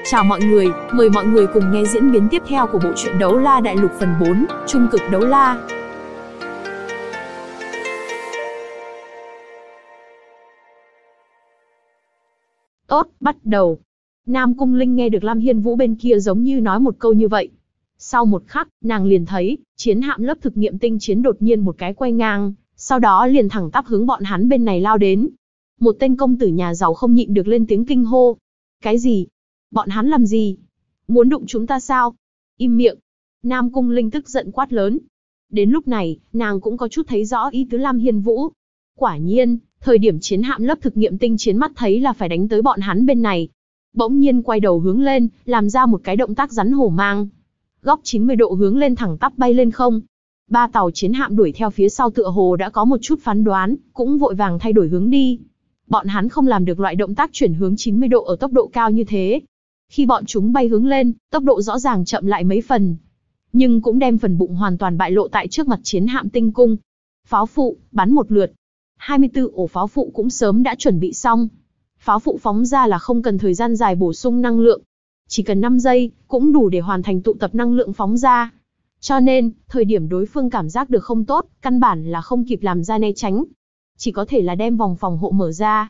Chào mọi người, mời mọi người cùng nghe diễn biến tiếp theo của bộ truyện Đấu La Đại Lục phần 4, Trung cực đấu la. Tốt, bắt đầu. Nam Cung Linh nghe được Lam Hiên Vũ bên kia giống như nói một câu như vậy. Sau một khắc, nàng liền thấy, chiến hạm lớp thực nghiệm tinh chiến đột nhiên một cái quay ngang, sau đó liền thẳng tắp hướng bọn hắn bên này lao đến. Một tên công tử nhà giàu không nhịn được lên tiếng kinh hô. Cái gì? Bọn hắn làm gì? Muốn đụng chúng ta sao? Im miệng! Nam Cung Linh tức giận quát lớn. Đến lúc này, nàng cũng có chút thấy rõ ý tứ Lam Hiên Vũ. Quả nhiên, thời điểm chiến hạm lớp thực nghiệm tinh chiến mắt thấy là phải đánh tới bọn hắn bên này. Bỗng nhiên quay đầu hướng lên, làm ra một cái động tác rắn hổ mang. Góc 90 độ hướng lên thẳng tắp bay lên không. Ba tàu chiến hạm đuổi theo phía sau tựa hồ đã có một chút phán đoán, cũng vội vàng thay đổi hướng đi. Bọn hắn không làm được loại động tác chuyển hướng 90 độ ở tốc độ cao như thế. Khi bọn chúng bay hướng lên, tốc độ rõ ràng chậm lại mấy phần. Nhưng cũng đem phần bụng hoàn toàn bại lộ tại trước mặt chiến hạm tinh cung. Pháo phụ, bắn một lượt. 24 ổ pháo phụ cũng sớm đã chuẩn bị xong. Pháo phụ phóng ra là không cần thời gian dài bổ sung năng lượng. Chỉ cần 5 giây, cũng đủ để hoàn thành tụ tập năng lượng phóng ra. Cho nên, thời điểm đối phương cảm giác được không tốt, căn bản là không kịp làm ra né tránh. Chỉ có thể là đem vòng phòng hộ mở ra.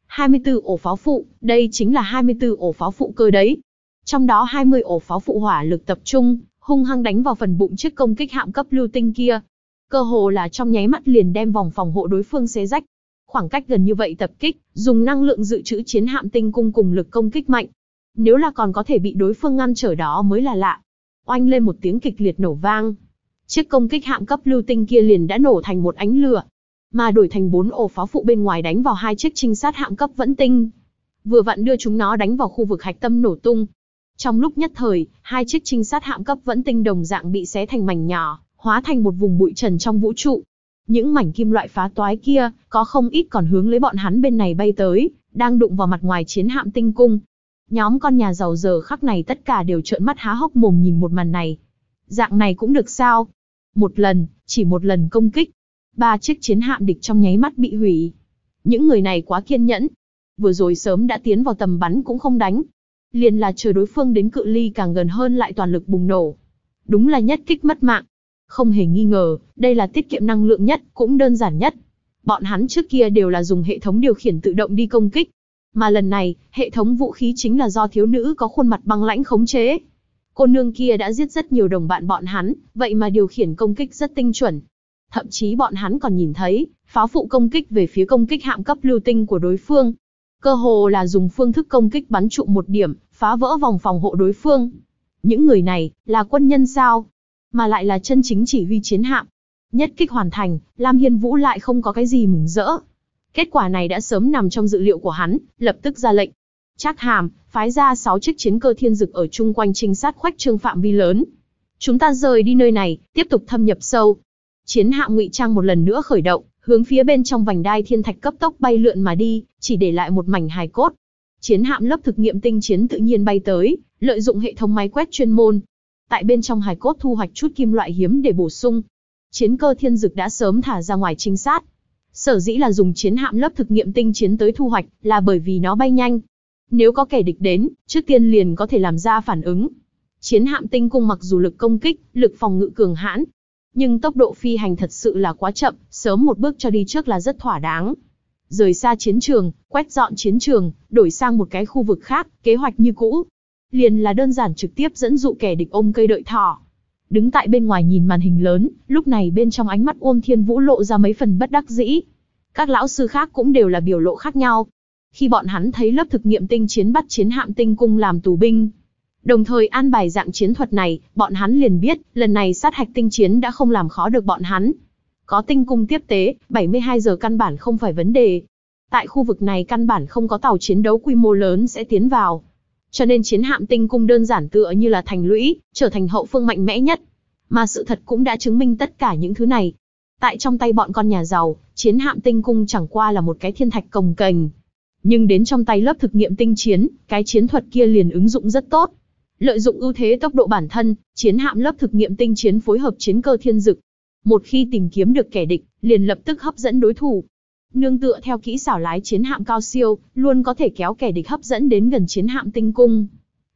24 ổ pháo phụ, đây chính là 24 ổ pháo phụ cơ đấy. Trong đó 20 ổ pháo phụ hỏa lực tập trung, hung hăng đánh vào phần bụng chiếc công kích hạm cấp lưu tinh kia. Cơ hồ là trong nháy mắt liền đem vòng phòng hộ đối phương xé rách. Khoảng cách gần như vậy tập kích, dùng năng lượng dự trữ chiến hạm tinh cung cùng lực công kích mạnh. Nếu là còn có thể bị đối phương ngăn trở đó mới là lạ. Oanh lên một tiếng kịch liệt nổ vang. Chiếc công kích hạm cấp lưu tinh kia liền đã nổ thành một ánh lửa. Mà đổi thành 4 ổ pháo phụ bên ngoài đánh vào hai chiếc trinh sát hạm cấp vẫn tinh. Vừa vặn đưa chúng nó đánh vào khu vực hạch tâm nổ tung. Trong lúc nhất thời, hai chiếc trinh sát hạm cấp vẫn tinh đồng dạng bị xé thành mảnh nhỏ, hóa thành một vùng bụi trần trong vũ trụ. Những mảnh kim loại phá toái kia, có không ít còn hướng lấy bọn hắn bên này bay tới, đang đụng vào mặt ngoài chiến hạm tinh cung. Nhóm con nhà giàu giờ khắc này tất cả đều trợn mắt há hốc mồm nhìn một màn này. Dạng này cũng được sao? Một lần, chỉ một lần công kích. 3 chiếc chiến hạm địch trong nháy mắt bị hủy. Những người này quá kiên nhẫn. Vừa rồi sớm đã tiến vào tầm bắn cũng không đánh. Liền là chờ đối phương đến cự ly càng gần hơn lại toàn lực bùng nổ. Đúng là nhất kích mất mạng. Không hề nghi ngờ, đây là tiết kiệm năng lượng nhất, cũng đơn giản nhất. Bọn hắn trước kia đều là dùng hệ thống điều khiển tự động đi công kích. Mà lần này, hệ thống vũ khí chính là do thiếu nữ có khuôn mặt băng lãnh khống chế. Cô nương kia đã giết rất nhiều đồng bạn bọn hắn, vậy mà điều khiển công kích rất tinh chuẩn. Thậm chí bọn hắn còn nhìn thấy, pháo phụ công kích về phía công kích hạm cấp lưu tinh của đối phương. Cơ hồ là dùng phương thức công kích bắn trụ một điểm, phá vỡ vòng phòng hộ đối phương. Những người này, là quân nhân sao? Mà lại là chân chính chỉ huy chiến hạm. Nhất kích hoàn thành, Lam Hiên Vũ lại không có cái gì mừng rỡ. Kết quả này đã sớm nằm trong dự liệu của hắn, lập tức ra lệnh. Trác Hàm, phái ra 6 chiếc chiến cơ thiên dực ở chung quanh trinh sát khoách trương phạm vi lớn. Chúng ta rời đi nơi này, tiếp tục thâm nhập sâu. Chiến hạm ngụy trang một lần nữa khởi động, hướng phía bên trong vành đai thiên thạch cấp tốc bay lượn mà đi, chỉ để lại một mảnh hài cốt. Chiến hạm lớp thực nghiệm tinh chiến tự nhiên bay tới, lợi dụng hệ thống máy quét chuyên môn. Tại bên trong hài cốt thu hoạch chút kim loại hiếm để bổ sung. Chiến cơ thiên dực đã sớm thả ra ngoài trinh sát. Sở dĩ là dùng chiến hạm lớp thực nghiệm tinh chiến tới thu hoạch, là bởi vì nó bay nhanh. Nếu có kẻ địch đến, trước tiên liền có thể làm ra phản ứng. Chiến hạm tinh cung mặc dù lực công kích, lực phòng ngự cường hãn, nhưng tốc độ phi hành thật sự là quá chậm, sớm một bước cho đi trước là rất thỏa đáng. Rời xa chiến trường, quét dọn chiến trường, đổi sang một cái khu vực khác, kế hoạch như cũ. Liền là đơn giản trực tiếp dẫn dụ kẻ địch ôm cây đợi thỏ. Đứng tại bên ngoài nhìn màn hình lớn, lúc này bên trong ánh mắt Uông Thiên Vũ lộ ra mấy phần bất đắc dĩ. Các lão sư khác cũng đều là biểu lộ khác nhau. Khi bọn hắn thấy lớp thực nghiệm tinh chiến bắt chiến hạm tinh cung làm tù binh, đồng thời an bài dạng chiến thuật này, bọn hắn liền biết, lần này sát hạch tinh chiến đã không làm khó được bọn hắn. Có tinh cung tiếp tế, 72 giờ căn bản không phải vấn đề. Tại khu vực này căn bản không có tàu chiến đấu quy mô lớn sẽ tiến vào. Cho nên chiến hạm tinh cung đơn giản tựa như là thành lũy, trở thành hậu phương mạnh mẽ nhất. Mà sự thật cũng đã chứng minh tất cả những thứ này. Tại trong tay bọn con nhà giàu, chiến hạm tinh cung chẳng qua là một cái thiên thạch cồng kềnh. Nhưng đến trong tay lớp thực nghiệm tinh chiến, cái chiến thuật kia liền ứng dụng rất tốt. Lợi dụng ưu thế tốc độ bản thân, chiến hạm lớp thực nghiệm tinh chiến phối hợp chiến cơ thiên dực. Một khi tìm kiếm được kẻ địch, liền lập tức hấp dẫn đối thủ. Nương tựa theo kỹ xảo lái chiến hạm cao siêu, luôn có thể kéo kẻ địch hấp dẫn đến gần chiến hạm tinh cung.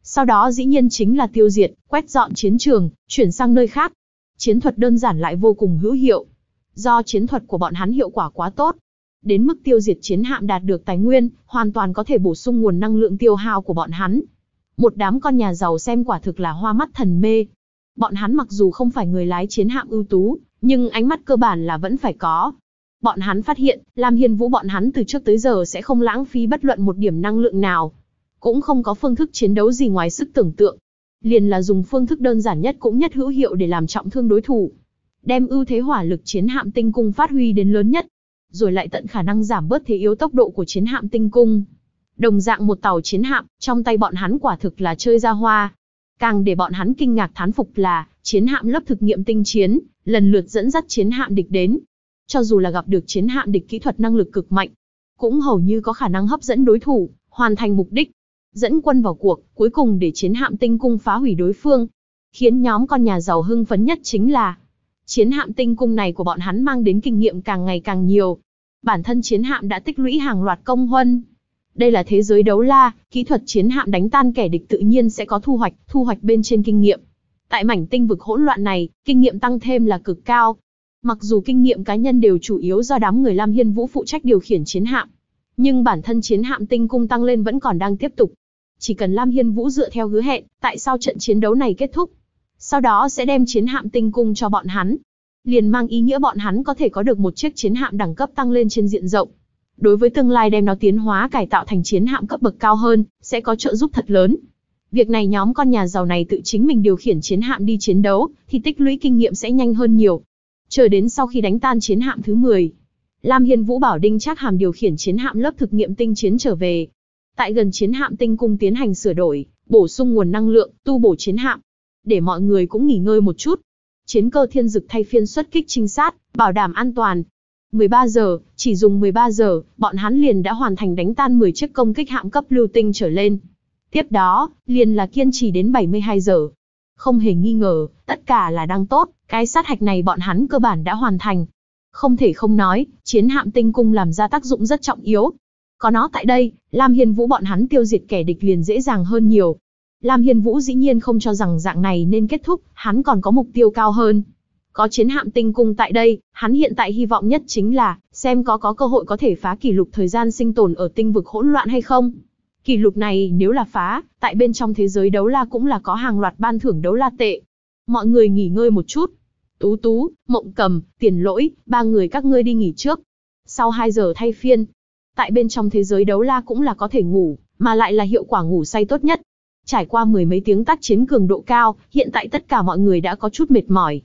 Sau đó dĩ nhiên chính là tiêu diệt, quét dọn chiến trường, chuyển sang nơi khác. Chiến thuật đơn giản lại vô cùng hữu hiệu. Do chiến thuật của bọn hắn hiệu quả quá tốt, đến mức tiêu diệt chiến hạm đạt được tài nguyên, hoàn toàn có thể bổ sung nguồn năng lượng tiêu hao của bọn hắn. Một đám con nhà giàu xem quả thực là hoa mắt thần mê. Bọn hắn mặc dù không phải người lái chiến hạm ưu tú, nhưng ánh mắt cơ bản là vẫn phải có. Bọn hắn phát hiện, Lam Hiên Vũ bọn hắn từ trước tới giờ sẽ không lãng phí bất luận một điểm năng lượng nào. Cũng không có phương thức chiến đấu gì ngoài sức tưởng tượng. Liền là dùng phương thức đơn giản nhất cũng nhất hữu hiệu để làm trọng thương đối thủ. Đem ưu thế hỏa lực chiến hạm tinh cung phát huy đến lớn nhất. Rồi lại tận khả năng giảm bớt thế yếu tốc độ của chiến hạm tinh cung. Đồng dạng một tàu chiến hạm, trong tay bọn hắn quả thực là chơi ra hoa. Càng để bọn hắn kinh ngạc thán phục là, chiến hạm lớp thực nghiệm tinh chiến, lần lượt dẫn dắt chiến hạm địch đến. Cho dù là gặp được chiến hạm địch kỹ thuật năng lực cực mạnh, cũng hầu như có khả năng hấp dẫn đối thủ, hoàn thành mục đích. Dẫn quân vào cuộc, cuối cùng để chiến hạm tinh cung phá hủy đối phương. Khiến nhóm con nhà giàu hưng phấn nhất chính là, chiến hạm tinh cung này của bọn hắn mang đến kinh nghiệm càng ngày càng nhiều. Bản thân chiến hạm đã tích lũy hàng loạt công huân. Đây là thế giới đấu la, kỹ thuật chiến hạm đánh tan kẻ địch tự nhiên sẽ có thu hoạch bên trên kinh nghiệm. Tại mảnh tinh vực hỗn loạn này, kinh nghiệm tăng thêm là cực cao. Mặc dù kinh nghiệm cá nhân đều chủ yếu do đám người Lam Hiên Vũ phụ trách điều khiển chiến hạm, nhưng bản thân chiến hạm tinh cung tăng lên vẫn còn đang tiếp tục. Chỉ cần Lam Hiên Vũ dựa theo hứa hẹn, tại sao trận chiến đấu này kết thúc, sau đó sẽ đem chiến hạm tinh cung cho bọn hắn, liền mang ý nghĩa bọn hắn có thể có được một chiếc chiến hạm đẳng cấp tăng lên trên diện rộng. Đối với tương lai đem nó tiến hóa cải tạo thành chiến hạm cấp bậc cao hơn, sẽ có trợ giúp thật lớn. Việc này nhóm con nhà giàu này tự chính mình điều khiển chiến hạm đi chiến đấu, thì tích lũy kinh nghiệm sẽ nhanh hơn nhiều. Chờ đến sau khi đánh tan chiến hạm thứ 10, Lam Hiên Vũ bảo Đinh Trác Hàm điều khiển chiến hạm lớp thực nghiệm tinh chiến trở về. Tại gần chiến hạm tinh cung tiến hành sửa đổi, bổ sung nguồn năng lượng, tu bổ chiến hạm. Để mọi người cũng nghỉ ngơi một chút. Chiến cơ thiên dực thay phiên xuất kích trinh sát, bảo đảm an toàn. 13 giờ, chỉ dùng 13 giờ, bọn hắn liền đã hoàn thành đánh tan 10 chiếc công kích hạm cấp lưu tinh trở lên. Tiếp đó, liền là kiên trì đến 72 giờ. Không hề nghi ngờ, tất cả là đang tốt, cái sát hạch này bọn hắn cơ bản đã hoàn thành. Không thể không nói, chiến hạm tinh cung làm ra tác dụng rất trọng yếu. Có nó tại đây, Lam Hiên Vũ bọn hắn tiêu diệt kẻ địch liền dễ dàng hơn nhiều. Lam Hiên Vũ dĩ nhiên không cho rằng dạng này nên kết thúc, hắn còn có mục tiêu cao hơn. Có chiến hạm tinh cung tại đây, hắn hiện tại hy vọng nhất chính là, xem có cơ hội có thể phá kỷ lục thời gian sinh tồn ở tinh vực hỗn loạn hay không. Kỷ lục này nếu là phá, tại bên trong thế giới đấu la cũng là có hàng loạt ban thưởng đấu la tệ. Mọi người nghỉ ngơi một chút. Tú Tú, Mộng Cầm, Tiền Lỗi, 3 người các ngươi đi nghỉ trước. Sau 2 giờ thay phiên. Tại bên trong thế giới đấu la cũng là có thể ngủ, mà lại là hiệu quả ngủ say tốt nhất. Trải qua 10 mấy tiếng tác chiến cường độ cao, hiện tại tất cả mọi người đã có chút mệt mỏi.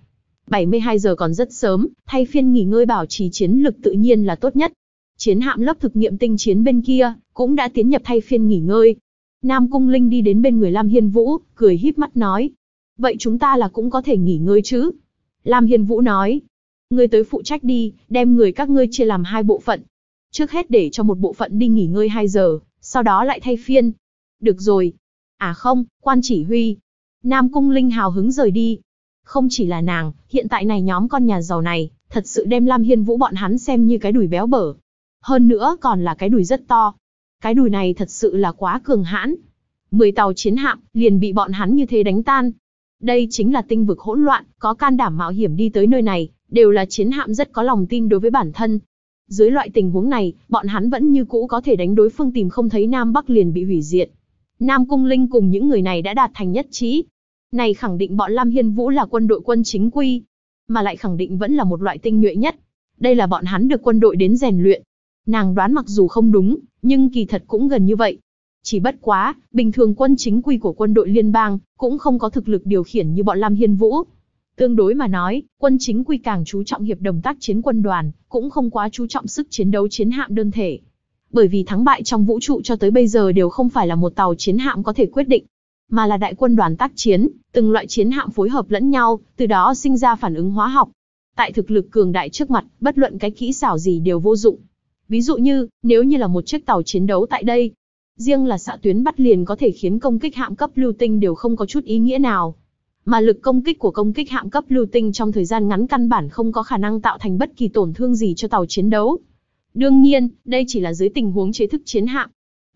72 giờ còn rất sớm, thay phiên nghỉ ngơi bảo trì chiến lực tự nhiên là tốt nhất. Chiến hạm lớp thực nghiệm tinh chiến bên kia, cũng đã tiến nhập thay phiên nghỉ ngơi. Nam Cung Linh đi đến bên người Lam Hiên Vũ, cười híp mắt nói. Vậy chúng ta là cũng có thể nghỉ ngơi chứ? Lam Hiên Vũ nói. Ngươi tới phụ trách đi, đem người các ngươi chia làm 2 bộ phận. Trước hết để cho một bộ phận đi nghỉ ngơi 2 giờ, sau đó lại thay phiên. Được rồi. À không, quan chỉ huy. Nam Cung Linh hào hứng rời đi. Không chỉ là nàng, hiện tại này nhóm con nhà giàu này, thật sự đem Lam Hiên Vũ bọn hắn xem như cái đùi béo bở. Hơn nữa còn là cái đùi rất to. Cái đùi này thật sự là quá cường hãn. 10 tàu chiến hạm, liền bị bọn hắn như thế đánh tan. Đây chính là tinh vực hỗn loạn, có can đảm mạo hiểm đi tới nơi này, đều là chiến hạm rất có lòng tin đối với bản thân. Dưới loại tình huống này, bọn hắn vẫn như cũ có thể đánh đối phương tìm không thấy Nam Bắc liền bị hủy diệt. Nam Cung Linh cùng những người này đã đạt thành nhất trí. Này khẳng định bọn Lam Hiên Vũ là quân đội quân chính quy, mà lại khẳng định vẫn là một loại tinh nhuệ nhất. Đây là bọn hắn được quân đội đến rèn luyện. Nàng đoán mặc dù không đúng, nhưng kỳ thật cũng gần như vậy. Chỉ bất quá, bình thường quân chính quy của quân đội liên bang, cũng không có thực lực điều khiển như bọn Lam Hiên Vũ. Tương đối mà nói, quân chính quy càng chú trọng hiệp đồng tác chiến quân đoàn, cũng không quá chú trọng sức chiến đấu chiến hạm đơn thể. Bởi vì thắng bại trong vũ trụ cho tới bây giờ đều không phải là một tàu chiến hạm có thể quyết định, mà là đại quân đoàn tác chiến, từng loại chiến hạm phối hợp lẫn nhau, từ đó sinh ra phản ứng hóa học. Tại thực lực cường đại trước mặt, bất luận cái kỹ xảo gì đều vô dụng. Ví dụ như, nếu như là một chiếc tàu chiến đấu tại đây, riêng là xạ tuyến bắt liền có thể khiến công kích hạm cấp lưu tinh đều không có chút ý nghĩa nào. Mà lực công kích của công kích hạm cấp lưu tinh trong thời gian ngắn căn bản không có khả năng tạo thành bất kỳ tổn thương gì cho tàu chiến đấu. Đương nhiên, đây chỉ là dưới tình huống chế thức chiến hạm.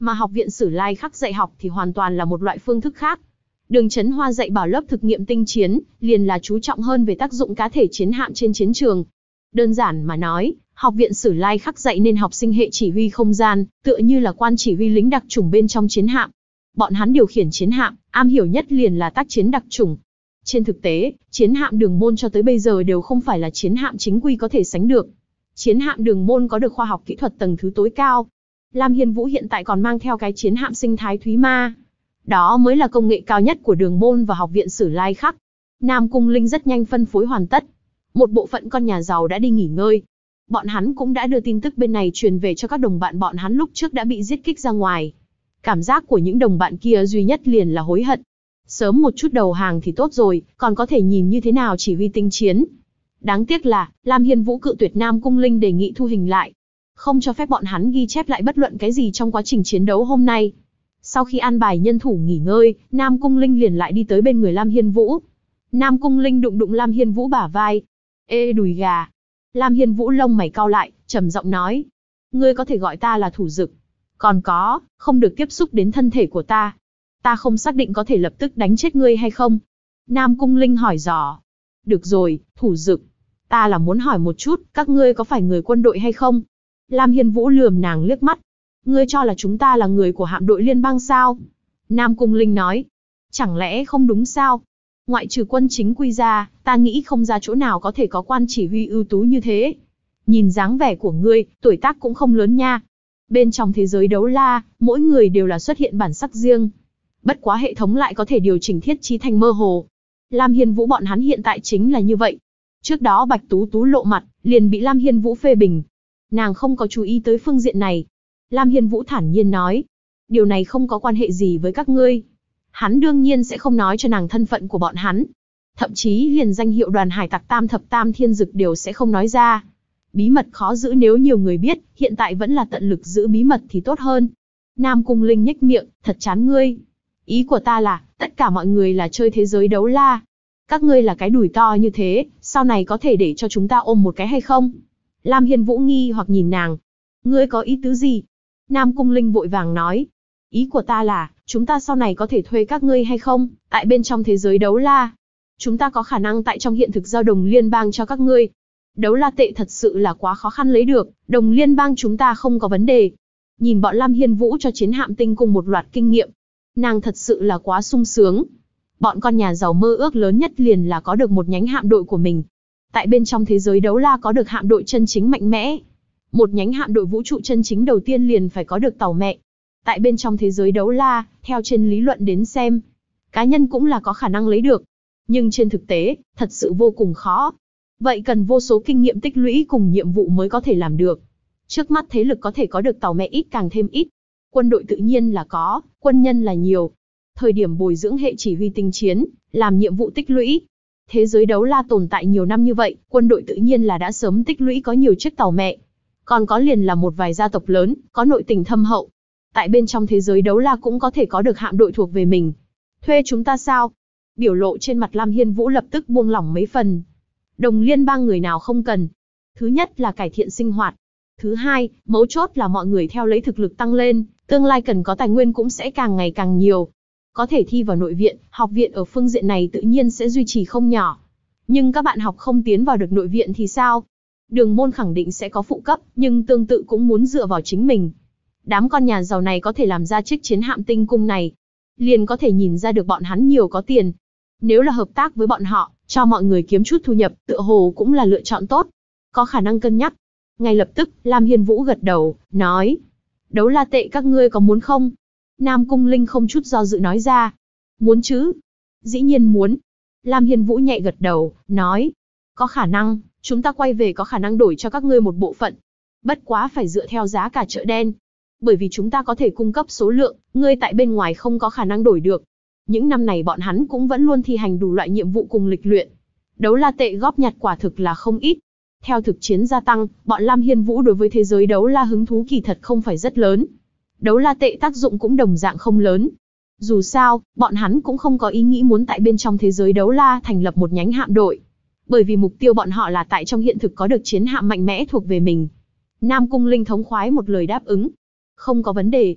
Mà học viện Sử Lai Khắc dạy học thì hoàn toàn là một loại phương thức khác. Đường Chấn Hoa dạy bảo lớp thực nghiệm tinh chiến, liền là chú trọng hơn về tác dụng cá thể chiến hạm trên chiến trường. Đơn giản mà nói, học viện Sử Lai Khắc dạy nên học sinh hệ chỉ huy không gian, tựa như là quan chỉ huy lính đặc chủng bên trong chiến hạm. Bọn hắn điều khiển chiến hạm, am hiểu nhất liền là tác chiến đặc chủng. Trên thực tế, chiến hạm Đường Môn cho tới bây giờ đều không phải là chiến hạm chính quy có thể sánh được. Chiến hạm Đường Môn có được khoa học kỹ thuật tầng thứ tối cao. Lam Hiên Vũ hiện tại còn mang theo cái chiến hạm sinh thái Thúy Ma. Đó mới là công nghệ cao nhất của Đường Môn và học viện Sử Lai Khắc. Nam Cung Linh rất nhanh phân phối hoàn tất. Một bộ phận con nhà giàu đã đi nghỉ ngơi. Bọn hắn cũng đã đưa tin tức bên này truyền về cho các đồng bạn bọn hắn lúc trước đã bị giết kích ra ngoài. Cảm giác của những đồng bạn kia duy nhất liền là hối hận. Sớm một chút đầu hàng thì tốt rồi, còn có thể nhìn như thế nào chỉ huy tinh chiến. Đáng tiếc là, Lam Hiên Vũ cự tuyệt Nam Cung Linh đề nghị thu hình lại. Không cho phép bọn hắn ghi chép lại bất luận cái gì trong quá trình chiến đấu hôm nay. Sau khi an bài nhân thủ nghỉ ngơi, Nam Cung Linh liền lại đi tới bên người Lam Hiên Vũ. Nam Cung Linh đụng đụng Lam Hiên Vũ bả vai. Ê đùi gà. Lam Hiên Vũ lông mày cau lại, trầm giọng nói. Ngươi có thể gọi ta là Thủ Dực. Còn có, không được tiếp xúc đến thân thể của ta. Ta không xác định có thể lập tức đánh chết ngươi hay không. Nam Cung Linh hỏi dò. Được rồi, Thủ Dực. Ta là muốn hỏi một chút, các ngươi có phải người quân đội hay không? Lam Hiên Vũ lườm nàng liếc mắt. Ngươi cho là chúng ta là người của hạm đội liên bang sao? Nam Cung Linh nói. Chẳng lẽ không đúng sao? Ngoại trừ quân chính quy ra, ta nghĩ không ra chỗ nào có thể có quan chỉ huy ưu tú như thế. Nhìn dáng vẻ của ngươi, tuổi tác cũng không lớn nha. Bên trong thế giới đấu la, mỗi người đều là xuất hiện bản sắc riêng. Bất quá hệ thống lại có thể điều chỉnh thiết trí thành mơ hồ. Lam Hiên Vũ bọn hắn hiện tại chính là như vậy. Trước đó Bạch Tú Tú lộ mặt, liền bị Lam Hiên Vũ phê bình. Nàng không có chú ý tới phương diện này. Lam Hiên Vũ thản nhiên nói. Điều này không có quan hệ gì với các ngươi. Hắn đương nhiên sẽ không nói cho nàng thân phận của bọn hắn. Thậm chí liền danh hiệu đoàn hải tặc Tam Thập Tam Thiên Dực đều sẽ không nói ra. Bí mật khó giữ nếu nhiều người biết, hiện tại vẫn là tận lực giữ bí mật thì tốt hơn. Nam Cung Linh nhếch miệng, thật chán ngươi. Ý của ta là, tất cả mọi người là chơi thế giới đấu la. Các ngươi là cái đùi to như thế, sau này có thể để cho chúng ta ôm một cái hay không? Lam Hiên Vũ nghi hoặc nhìn nàng. Ngươi có ý tứ gì? Nam Cung Linh vội vàng nói. Ý của ta là, chúng ta sau này có thể thuê các ngươi hay không, tại bên trong thế giới đấu la. Chúng ta có khả năng tại trong hiện thực giao đồng liên bang cho các ngươi. Đấu la tệ thật sự là quá khó khăn lấy được, đồng liên bang chúng ta không có vấn đề. Nhìn bọn Lam Hiên Vũ cho chiến hạm tinh cung một loạt kinh nghiệm. Nàng thật sự là quá sung sướng. Bọn con nhà giàu mơ ước lớn nhất liền là có được một nhánh hạm đội của mình. Tại bên trong thế giới đấu la có được hạm đội chân chính mạnh mẽ. Một nhánh hạm đội vũ trụ chân chính đầu tiên liền phải có được tàu mẹ. Tại bên trong thế giới đấu la, theo trên lý luận đến xem, cá nhân cũng là có khả năng lấy được. Nhưng trên thực tế, thật sự vô cùng khó. Vậy cần vô số kinh nghiệm tích lũy cùng nhiệm vụ mới có thể làm được. Trước mắt thế lực có thể có được tàu mẹ ít càng thêm ít. Quân đội tự nhiên là có, quân nhân là nhiều. Thời điểm bồi dưỡng hệ chỉ huy tinh chiến, làm nhiệm vụ tích lũy. Thế giới đấu la tồn tại nhiều năm như vậy, quân đội tự nhiên là đã sớm tích lũy có nhiều chiếc tàu mẹ. Còn có liền là một vài gia tộc lớn, có nội tình thâm hậu. Tại bên trong thế giới đấu la cũng có thể có được hạm đội thuộc về mình. Thuê chúng ta sao? Biểu lộ trên mặt Lam Hiên Vũ lập tức buông lỏng mấy phần. Đồng liên bang người nào không cần. Thứ nhất là cải thiện sinh hoạt. Thứ hai, mấu chốt là mọi người theo lấy thực lực tăng lên, tương lai cần có tài nguyên cũng sẽ càng ngày càng nhiều. Có thể thi vào nội viện, học viện ở phương diện này tự nhiên sẽ duy trì không nhỏ. Nhưng các bạn học không tiến vào được nội viện thì sao? Đường môn khẳng định sẽ có phụ cấp, nhưng tương tự cũng muốn dựa vào chính mình. Đám con nhà giàu này có thể làm ra chiếc chiến hạm tinh cung này, liền có thể nhìn ra được bọn hắn nhiều có tiền. Nếu là hợp tác với bọn họ, cho mọi người kiếm chút thu nhập, tựa hồ cũng là lựa chọn tốt. Có khả năng cân nhắc. Ngay lập tức, Lam Hiên Vũ gật đầu, nói. Đấu la tệ các ngươi có muốn không? Nam Cung Linh không chút do dự nói ra. Muốn chứ? Dĩ nhiên muốn. Lam Hiên Vũ nhẹ gật đầu, nói. Có khả năng, chúng ta quay về có khả năng đổi cho các ngươi một bộ phận. Bất quá phải dựa theo giá cả chợ đen. Bởi vì chúng ta có thể cung cấp số lượng, ngươi tại bên ngoài không có khả năng đổi được. Những năm này bọn hắn cũng vẫn luôn thi hành đủ loại nhiệm vụ cùng lịch luyện. Đấu la tệ góp nhặt quả thực là không ít. Theo thực chiến gia tăng, bọn Lam Hiên Vũ đối với thế giới đấu la hứng thú kỳ thật không phải rất lớn. Đấu la tệ tác dụng cũng đồng dạng không lớn. Dù sao, bọn hắn cũng không có ý nghĩ muốn tại bên trong thế giới đấu la thành lập một nhánh hạm đội. Bởi vì mục tiêu bọn họ là tại trong hiện thực có được chiến hạm mạnh mẽ thuộc về mình. Nam Cung Linh thống khoái một lời đáp ứng. Không có vấn đề.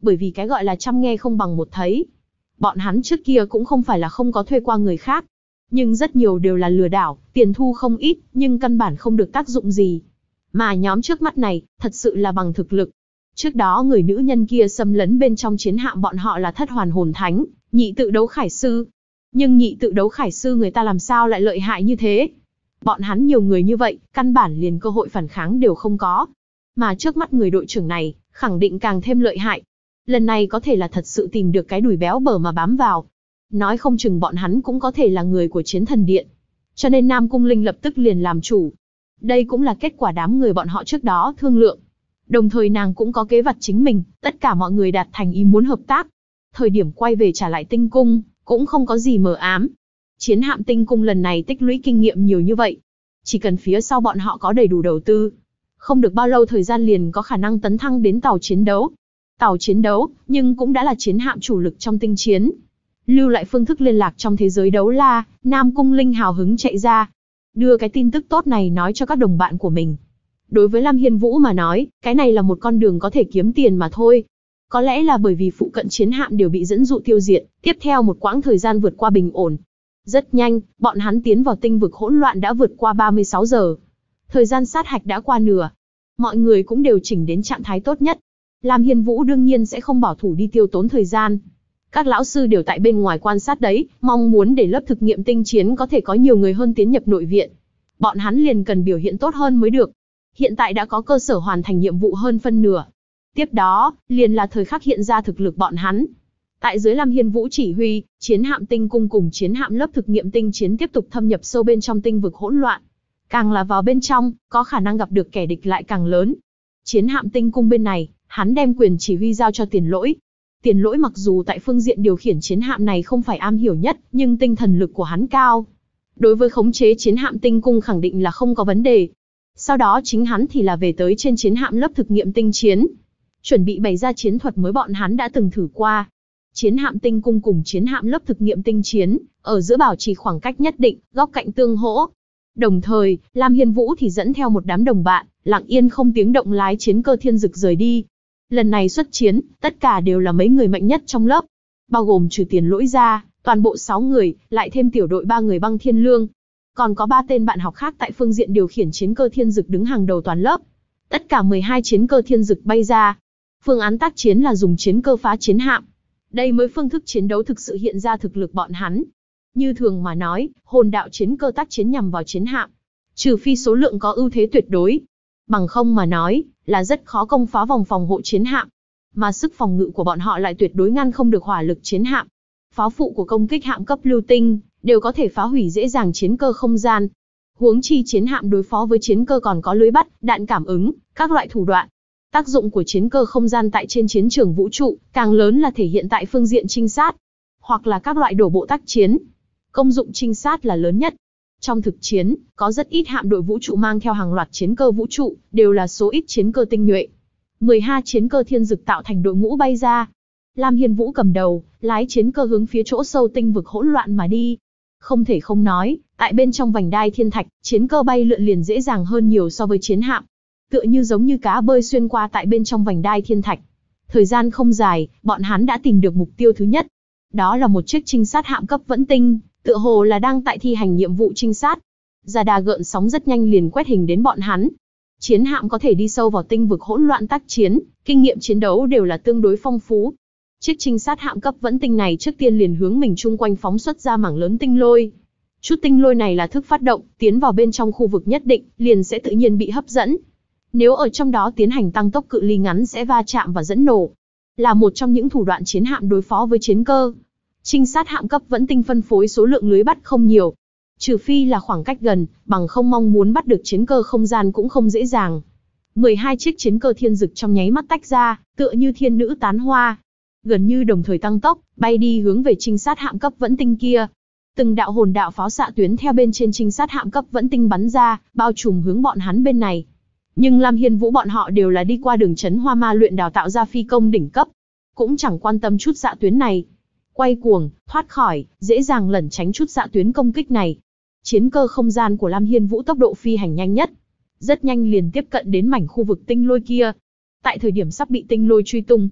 Bởi vì cái gọi là trăm nghe không bằng một thấy. Bọn hắn trước kia cũng không phải là không có thuê qua người khác. Nhưng rất nhiều đều là lừa đảo, tiền thu không ít, nhưng căn bản không được tác dụng gì. Mà nhóm trước mắt này, thật sự là bằng thực lực. Trước đó người nữ nhân kia xâm lấn bên trong chiến hạm bọn họ là thất hoàn hồn thánh, nhị tự đấu khải sư. Nhưng nhị tự đấu khải sư người ta làm sao lại lợi hại như thế? Bọn hắn nhiều người như vậy, căn bản liền cơ hội phản kháng đều không có. Mà trước mắt người đội trưởng này, khẳng định càng thêm lợi hại. Lần này có thể là thật sự tìm được cái đùi béo bở mà bám vào. Nói không chừng bọn hắn cũng có thể là người của Chiến Thần Điện. Cho nên Nam Cung Linh lập tức liền làm chủ. Đây cũng là kết quả đám người bọn họ trước đó thương lượng. Đồng thời nàng cũng có kế vật chính mình, tất cả mọi người đạt thành ý muốn hợp tác. Thời điểm quay về trả lại tinh cung, cũng không có gì mờ ám. Chiến hạm tinh cung lần này tích lũy kinh nghiệm nhiều như vậy. Chỉ cần phía sau bọn họ có đầy đủ đầu tư. Không được bao lâu thời gian liền có khả năng tấn thăng đến tàu chiến đấu. Tàu chiến đấu, nhưng cũng đã là chiến hạm chủ lực trong tinh chiến. Lưu lại phương thức liên lạc trong thế giới đấu la, Nam Cung Linh hào hứng chạy ra. Đưa cái tin tức tốt này nói cho các đồng bạn của mình. Đối với Lam Hiên Vũ mà nói, cái này là một con đường có thể kiếm tiền mà thôi. Có lẽ là bởi vì phụ cận chiến hạm đều bị dẫn dụ tiêu diệt, tiếp theo một quãng thời gian vượt qua bình ổn. Rất nhanh, bọn hắn tiến vào tinh vực hỗn loạn đã vượt qua 36 giờ. Thời gian sát hạch đã qua nửa. Mọi người cũng đều chỉnh đến trạng thái tốt nhất. Lam Hiên Vũ đương nhiên sẽ không bảo thủ đi tiêu tốn thời gian. Các lão sư đều tại bên ngoài quan sát đấy, mong muốn để lớp thực nghiệm tinh chiến có thể có nhiều người hơn tiến nhập nội viện. Bọn hắn liền cần biểu hiện tốt hơn mới được. Hiện tại đã có cơ sở hoàn thành nhiệm vụ hơn phân nửa. Tiếp đó, liền là thời khắc hiện ra thực lực bọn hắn. Tại dưới Lam Hiên Vũ chỉ huy, chiến hạm tinh cung cùng chiến hạm lớp thực nghiệm tinh chiến tiếp tục thâm nhập sâu bên trong tinh vực hỗn loạn. Càng là vào bên trong, có khả năng gặp được kẻ địch lại càng lớn. Chiến hạm tinh cung bên này, hắn đem quyền chỉ huy giao cho Tiền Lỗi. Tiền Lỗi mặc dù tại phương diện điều khiển chiến hạm này không phải am hiểu nhất, nhưng tinh thần lực của hắn cao. Đối với khống chế chiến hạm tinh cung khẳng định là không có vấn đề. Sau đó chính hắn thì là về tới trên chiến hạm lớp thực nghiệm tinh chiến. Chuẩn bị bày ra chiến thuật mới bọn hắn đã từng thử qua. Chiến hạm tinh cung cùng chiến hạm lớp thực nghiệm tinh chiến, ở giữa bảo trì khoảng cách nhất định, góc cạnh tương hỗ. Đồng thời, Lam Hiên Vũ thì dẫn theo một đám đồng bạn, lặng yên không tiếng động lái chiến cơ thiên dực rời đi. Lần này xuất chiến, tất cả đều là mấy người mạnh nhất trong lớp. Bao gồm trừ Tiền Lỗi ra, toàn bộ 6 người, lại thêm tiểu đội 3 người băng thiên lương. Còn có 3 tên bạn học khác tại phương diện điều khiển chiến cơ thiên dực đứng hàng đầu toàn lớp. Tất cả 12 chiến cơ thiên dực bay ra. Phương án tác chiến là dùng chiến cơ phá chiến hạm. Đây mới phương thức chiến đấu thực sự hiện ra thực lực bọn hắn. Như thường mà nói, hồn đạo chiến cơ tác chiến nhằm vào chiến hạm. Trừ phi số lượng có ưu thế tuyệt đối. Bằng không mà nói, là rất khó công phá vòng phòng hộ chiến hạm. Mà sức phòng ngự của bọn họ lại tuyệt đối ngăn không được hỏa lực chiến hạm. Pháo phụ của công kích hạm cấp lưu tinh, đều có thể phá hủy dễ dàng chiến cơ không gian. Huống chi chiến hạm đối phó với chiến cơ còn có lưới bắt, đạn cảm ứng, các loại thủ đoạn. Tác dụng của chiến cơ không gian tại trên chiến trường vũ trụ, càng lớn là thể hiện tại phương diện trinh sát, hoặc là các loại đổ bộ tác chiến. Công dụng trinh sát là lớn nhất. Trong thực chiến, có rất ít hạm đội vũ trụ mang theo hàng loạt chiến cơ vũ trụ, đều là số ít chiến cơ tinh nhuệ. 12 chiến cơ thiên dực tạo thành đội ngũ bay ra. Lam Hiên Vũ cầm đầu, lái chiến cơ hướng phía chỗ sâu tinh vực hỗn loạn mà đi. Không thể không nói, tại bên trong vành đai thiên thạch, chiến cơ bay lượn liền dễ dàng hơn nhiều so với chiến hạm. Tựa như giống như cá bơi xuyên qua tại bên trong vành đai thiên thạch. Thời gian không dài, bọn hắn đã tìm được mục tiêu thứ nhất. Đó là một chiếc trinh sát hạm cấp vẫn tinh, tựa hồ là đang tại thi hành nhiệm vụ trinh sát. Radar gợn sóng rất nhanh liền quét hình đến bọn hắn. Chiến hạm có thể đi sâu vào tinh vực hỗn loạn tác chiến, kinh nghiệm chiến đấu đều là tương đối phong phú. Chiếc trinh sát hạm cấp vẫn tinh này trước tiên liền hướng mình chung quanh phóng xuất ra mảng lớn tinh lôi. Chút tinh lôi này là thức phát động, tiến vào bên trong khu vực nhất định, liền sẽ tự nhiên bị hấp dẫn. Nếu ở trong đó tiến hành tăng tốc cự ly ngắn sẽ va chạm và dẫn nổ. Là một trong những thủ đoạn chiến hạm đối phó với chiến cơ. Trinh sát hạm cấp vẫn tinh phân phối số lượng lưới bắt không nhiều. Trừ phi là khoảng cách gần, bằng không mong muốn bắt được chiến cơ không gian cũng không dễ dàng. 12 chiếc chiến cơ thiên dực trong nháy mắt tách ra, tựa như thiên nữ tán hoa. Gần như đồng thời tăng tốc, bay đi hướng về trinh sát hạm cấp vẫn tinh kia. Từng đạo hồn đạo pháo xạ tuyến theo bên trên trinh sát hạm cấp vẫn tinh bắn ra, bao trùm hướng bọn hắn bên này. Nhưng Lam Hiên Vũ bọn họ đều là đi qua đường trấn hoa ma luyện đào tạo ra phi công đỉnh cấp. Cũng chẳng quan tâm chút xạ tuyến này. Quay cuồng, thoát khỏi, dễ dàng lẩn tránh chút xạ tuyến công kích này. Chiến cơ không gian của Lam Hiên Vũ tốc độ phi hành nhanh nhất. Rất nhanh liền tiếp cận đến mảnh khu vực tinh lôi kia. Tại thời điểm sắp bị tinh lôi truy tung,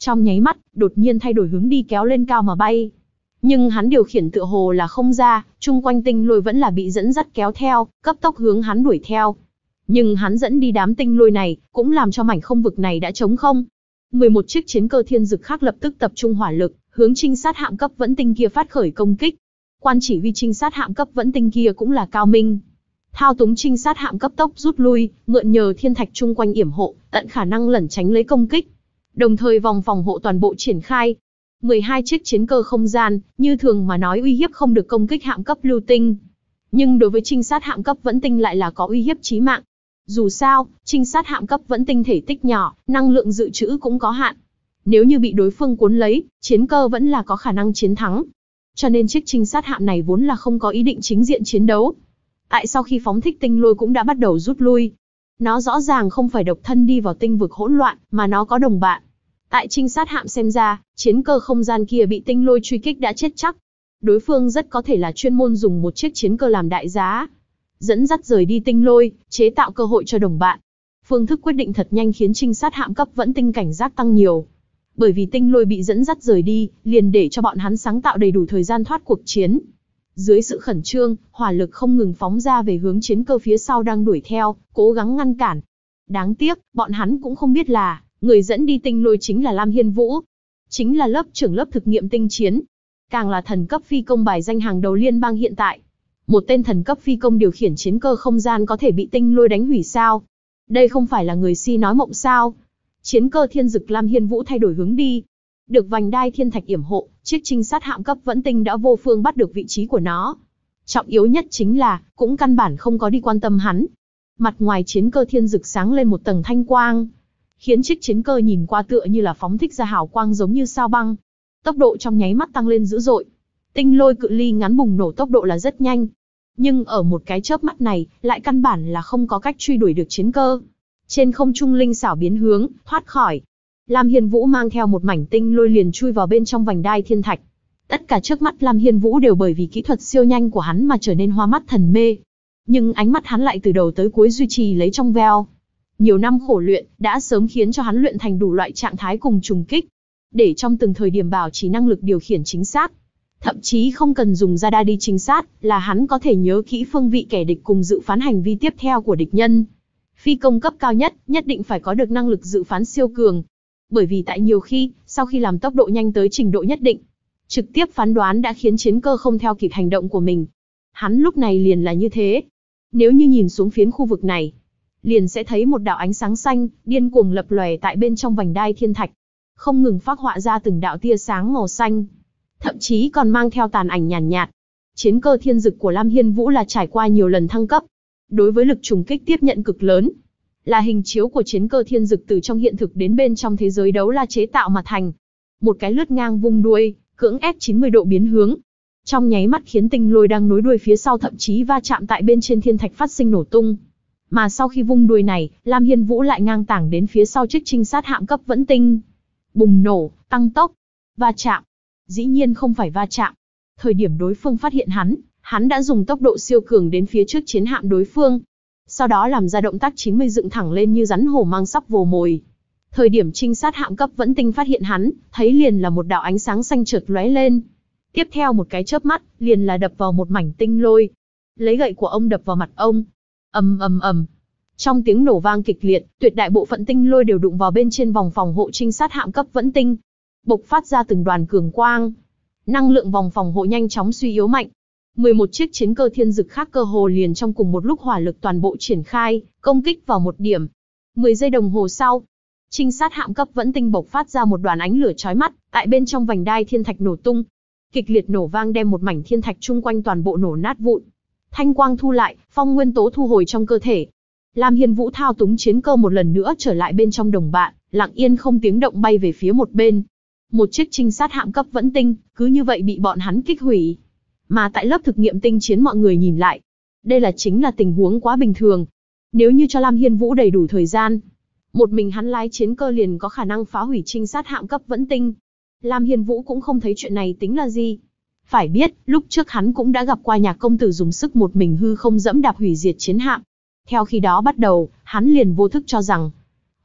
Trong nháy mắt, đột nhiên thay đổi hướng đi kéo lên cao mà bay. Nhưng hắn điều khiển tựa hồ là không ra, chung quanh tinh lôi vẫn là bị dẫn dắt kéo theo, cấp tốc hướng hắn đuổi theo. Nhưng hắn dẫn đi đám tinh lôi này, cũng làm cho mảnh không vực này đã trống không. 11 chiếc chiến cơ thiên dực khác lập tức tập trung hỏa lực, hướng trinh sát hạm cấp vẫn tinh kia phát khởi công kích. Quan chỉ huy trinh sát hạm cấp vẫn tinh kia cũng là cao minh. Thao túng trinh sát hạm cấp tốc rút lui, mượn nhờ thiên thạch chung quanh yểm hộ, tận khả năng lẩn tránh lấy công kích. Đồng thời vòng phòng hộ toàn bộ triển khai. 12 chiếc chiến cơ không gian, như thường mà nói uy hiếp không được công kích hạm cấp lưu tinh. Nhưng đối với trinh sát hạm cấp vẫn tinh lại là có uy hiếp chí mạng. Dù sao, trinh sát hạm cấp vẫn tinh thể tích nhỏ, năng lượng dự trữ cũng có hạn. Nếu như bị đối phương cuốn lấy, chiến cơ vẫn là có khả năng chiến thắng. Cho nên chiếc trinh sát hạm này vốn là không có ý định chính diện chiến đấu. Tại sau khi phóng thích tinh lôi cũng đã bắt đầu rút lui. Nó rõ ràng không phải độc thân đi vào tinh vực hỗn loạn, mà nó có đồng bạn. Tại trinh sát hạm xem ra, chiến cơ không gian kia bị tinh lôi truy kích đã chết chắc. Đối phương rất có thể là chuyên môn dùng một chiếc chiến cơ làm đại giá, dẫn dắt rời đi tinh lôi, chế tạo cơ hội cho đồng bạn. Phương thức quyết định thật nhanh khiến trinh sát hạm cấp vẫn tinh cảnh giác tăng nhiều. Bởi vì tinh lôi bị dẫn dắt rời đi, liền để cho bọn hắn sáng tạo đầy đủ thời gian thoát cuộc chiến. Dưới sự khẩn trương, hỏa lực không ngừng phóng ra về hướng chiến cơ phía sau đang đuổi theo, cố gắng ngăn cản. Đáng tiếc, bọn hắn cũng không biết là, người dẫn đi tinh lôi chính là Lam Hiên Vũ. Chính là lớp trưởng lớp thực nghiệm tinh chiến. Càng là thần cấp phi công bài danh hàng đầu liên bang hiện tại. Một tên thần cấp phi công điều khiển chiến cơ không gian có thể bị tinh lôi đánh hủy sao? Đây không phải là người si nói mộng sao? Chiến cơ thiên dực Lam Hiên Vũ thay đổi hướng đi. Được vành đai thiên thạch yểm hộ, chiếc trinh sát hạm cấp vẫn tinh đã vô phương bắt được vị trí của nó. Trọng yếu nhất chính là, cũng căn bản không có đi quan tâm hắn. Mặt ngoài chiến cơ thiên dực sáng lên một tầng thanh quang, khiến chiếc chiến cơ nhìn qua tựa như là phóng thích ra hào quang giống như sao băng. Tốc độ trong nháy mắt tăng lên dữ dội. Tinh lôi cự ly ngắn bùng nổ tốc độ là rất nhanh. Nhưng ở một cái chớp mắt này, lại căn bản là không có cách truy đuổi được chiến cơ. Trên không trung linh xảo biến hướng, thoát khỏi. Lam Hiên Vũ mang theo một mảnh tinh lôi liền chui vào bên trong vành đai thiên thạch. Tất cả trước mắt Lam Hiên Vũ đều bởi vì kỹ thuật siêu nhanh của hắn mà trở nên hoa mắt thần mê. Nhưng ánh mắt hắn lại từ đầu tới cuối duy trì lấy trong veo. Nhiều năm khổ luyện, đã sớm khiến cho hắn luyện thành đủ loại trạng thái cùng trùng kích. Để trong từng thời điểm bảo trì năng lực điều khiển chính xác. Thậm chí không cần dùng radar đi trinh sát, là hắn có thể nhớ kỹ phương vị kẻ địch cùng dự phán hành vi tiếp theo của địch nhân. Phi công cấp cao nhất, nhất định phải có được năng lực dự phán siêu cường. Bởi vì tại nhiều khi, sau khi làm tốc độ nhanh tới trình độ nhất định, trực tiếp phán đoán đã khiến chiến cơ không theo kịp hành động của mình. Hắn lúc này liền là như thế. Nếu như nhìn xuống phiến khu vực này, liền sẽ thấy một đạo ánh sáng xanh, điên cuồng lập lòe tại bên trong vành đai thiên thạch. Không ngừng phác họa ra từng đạo tia sáng màu xanh. Thậm chí còn mang theo tàn ảnh nhàn nhạt. Chiến cơ thiên dực của Lam Hiên Vũ là trải qua nhiều lần thăng cấp. Đối với lực trùng kích tiếp nhận cực lớn. Là hình chiếu của chiến cơ thiên dực từ trong hiện thực đến bên trong thế giới đấu la chế tạo mà thành. Một cái lướt ngang vung đuôi, cưỡng ép 90 độ biến hướng. Trong nháy mắt khiến tinh lôi đang nối đuôi phía sau thậm chí va chạm tại bên trên thiên thạch phát sinh nổ tung. Mà sau khi vung đuôi này, Lam Hiên Vũ lại ngang tảng đến phía sau chiếc trinh sát hạm cấp vẫn tinh. Bùng nổ, tăng tốc, va chạm. Dĩ nhiên không phải va chạm. Thời điểm đối phương phát hiện hắn đã dùng tốc độ siêu cường đến phía trước chiến hạm đối phương. Sau đó làm ra động tác 90 dựng thẳng lên như rắn hổ mang sắp vồ mồi. Thời điểm trinh sát hạm cấp vẫn tinh phát hiện hắn, thấy liền là một đạo ánh sáng xanh chợt lóe lên. Tiếp theo một cái chớp mắt, liền là đập vào một mảnh tinh lôi. Lấy gậy của ông đập vào mặt ông. Ầm ầm ầm. Trong tiếng nổ vang kịch liệt, tuyệt đại bộ phận tinh lôi đều đụng vào bên trên vòng phòng hộ trinh sát hạm cấp vẫn tinh. Bộc phát ra từng đoàn cường quang. Năng lượng vòng phòng hộ nhanh chóng suy yếu mạnh. 11 chiếc chiến cơ thiên dực khác cơ hồ liền trong cùng một lúc hỏa lực toàn bộ triển khai, công kích vào một điểm. 10 giây đồng hồ sau, trinh sát hạm cấp vẫn tinh bộc phát ra một đoàn ánh lửa chói mắt, tại bên trong vành đai thiên thạch nổ tung. Kịch liệt nổ vang đem một mảnh thiên thạch chung quanh toàn bộ nổ nát vụn. Thanh quang thu lại, phong nguyên tố thu hồi trong cơ thể. Lam Hiên Vũ thao túng chiến cơ một lần nữa trở lại bên trong đồng bạn, lặng yên không tiếng động bay về phía một bên. Một chiếc trinh sát hạm cấp vẫn tinh, cứ như vậy bị bọn hắn kích hủy. Mà tại lớp thực nghiệm tinh chiến mọi người nhìn lại. Đây chính là tình huống quá bình thường. Nếu như cho Lam Hiên Vũ đầy đủ thời gian, một mình hắn lái chiến cơ liền có khả năng phá hủy trinh sát hạm cấp vẫn tinh. Lam Hiên Vũ cũng không thấy chuyện này tính là gì. Phải biết, lúc trước hắn cũng đã gặp qua Nhạc công tử dùng sức một mình hư không dẫm đạp hủy diệt chiến hạm. Theo khi đó bắt đầu, hắn liền vô thức cho rằng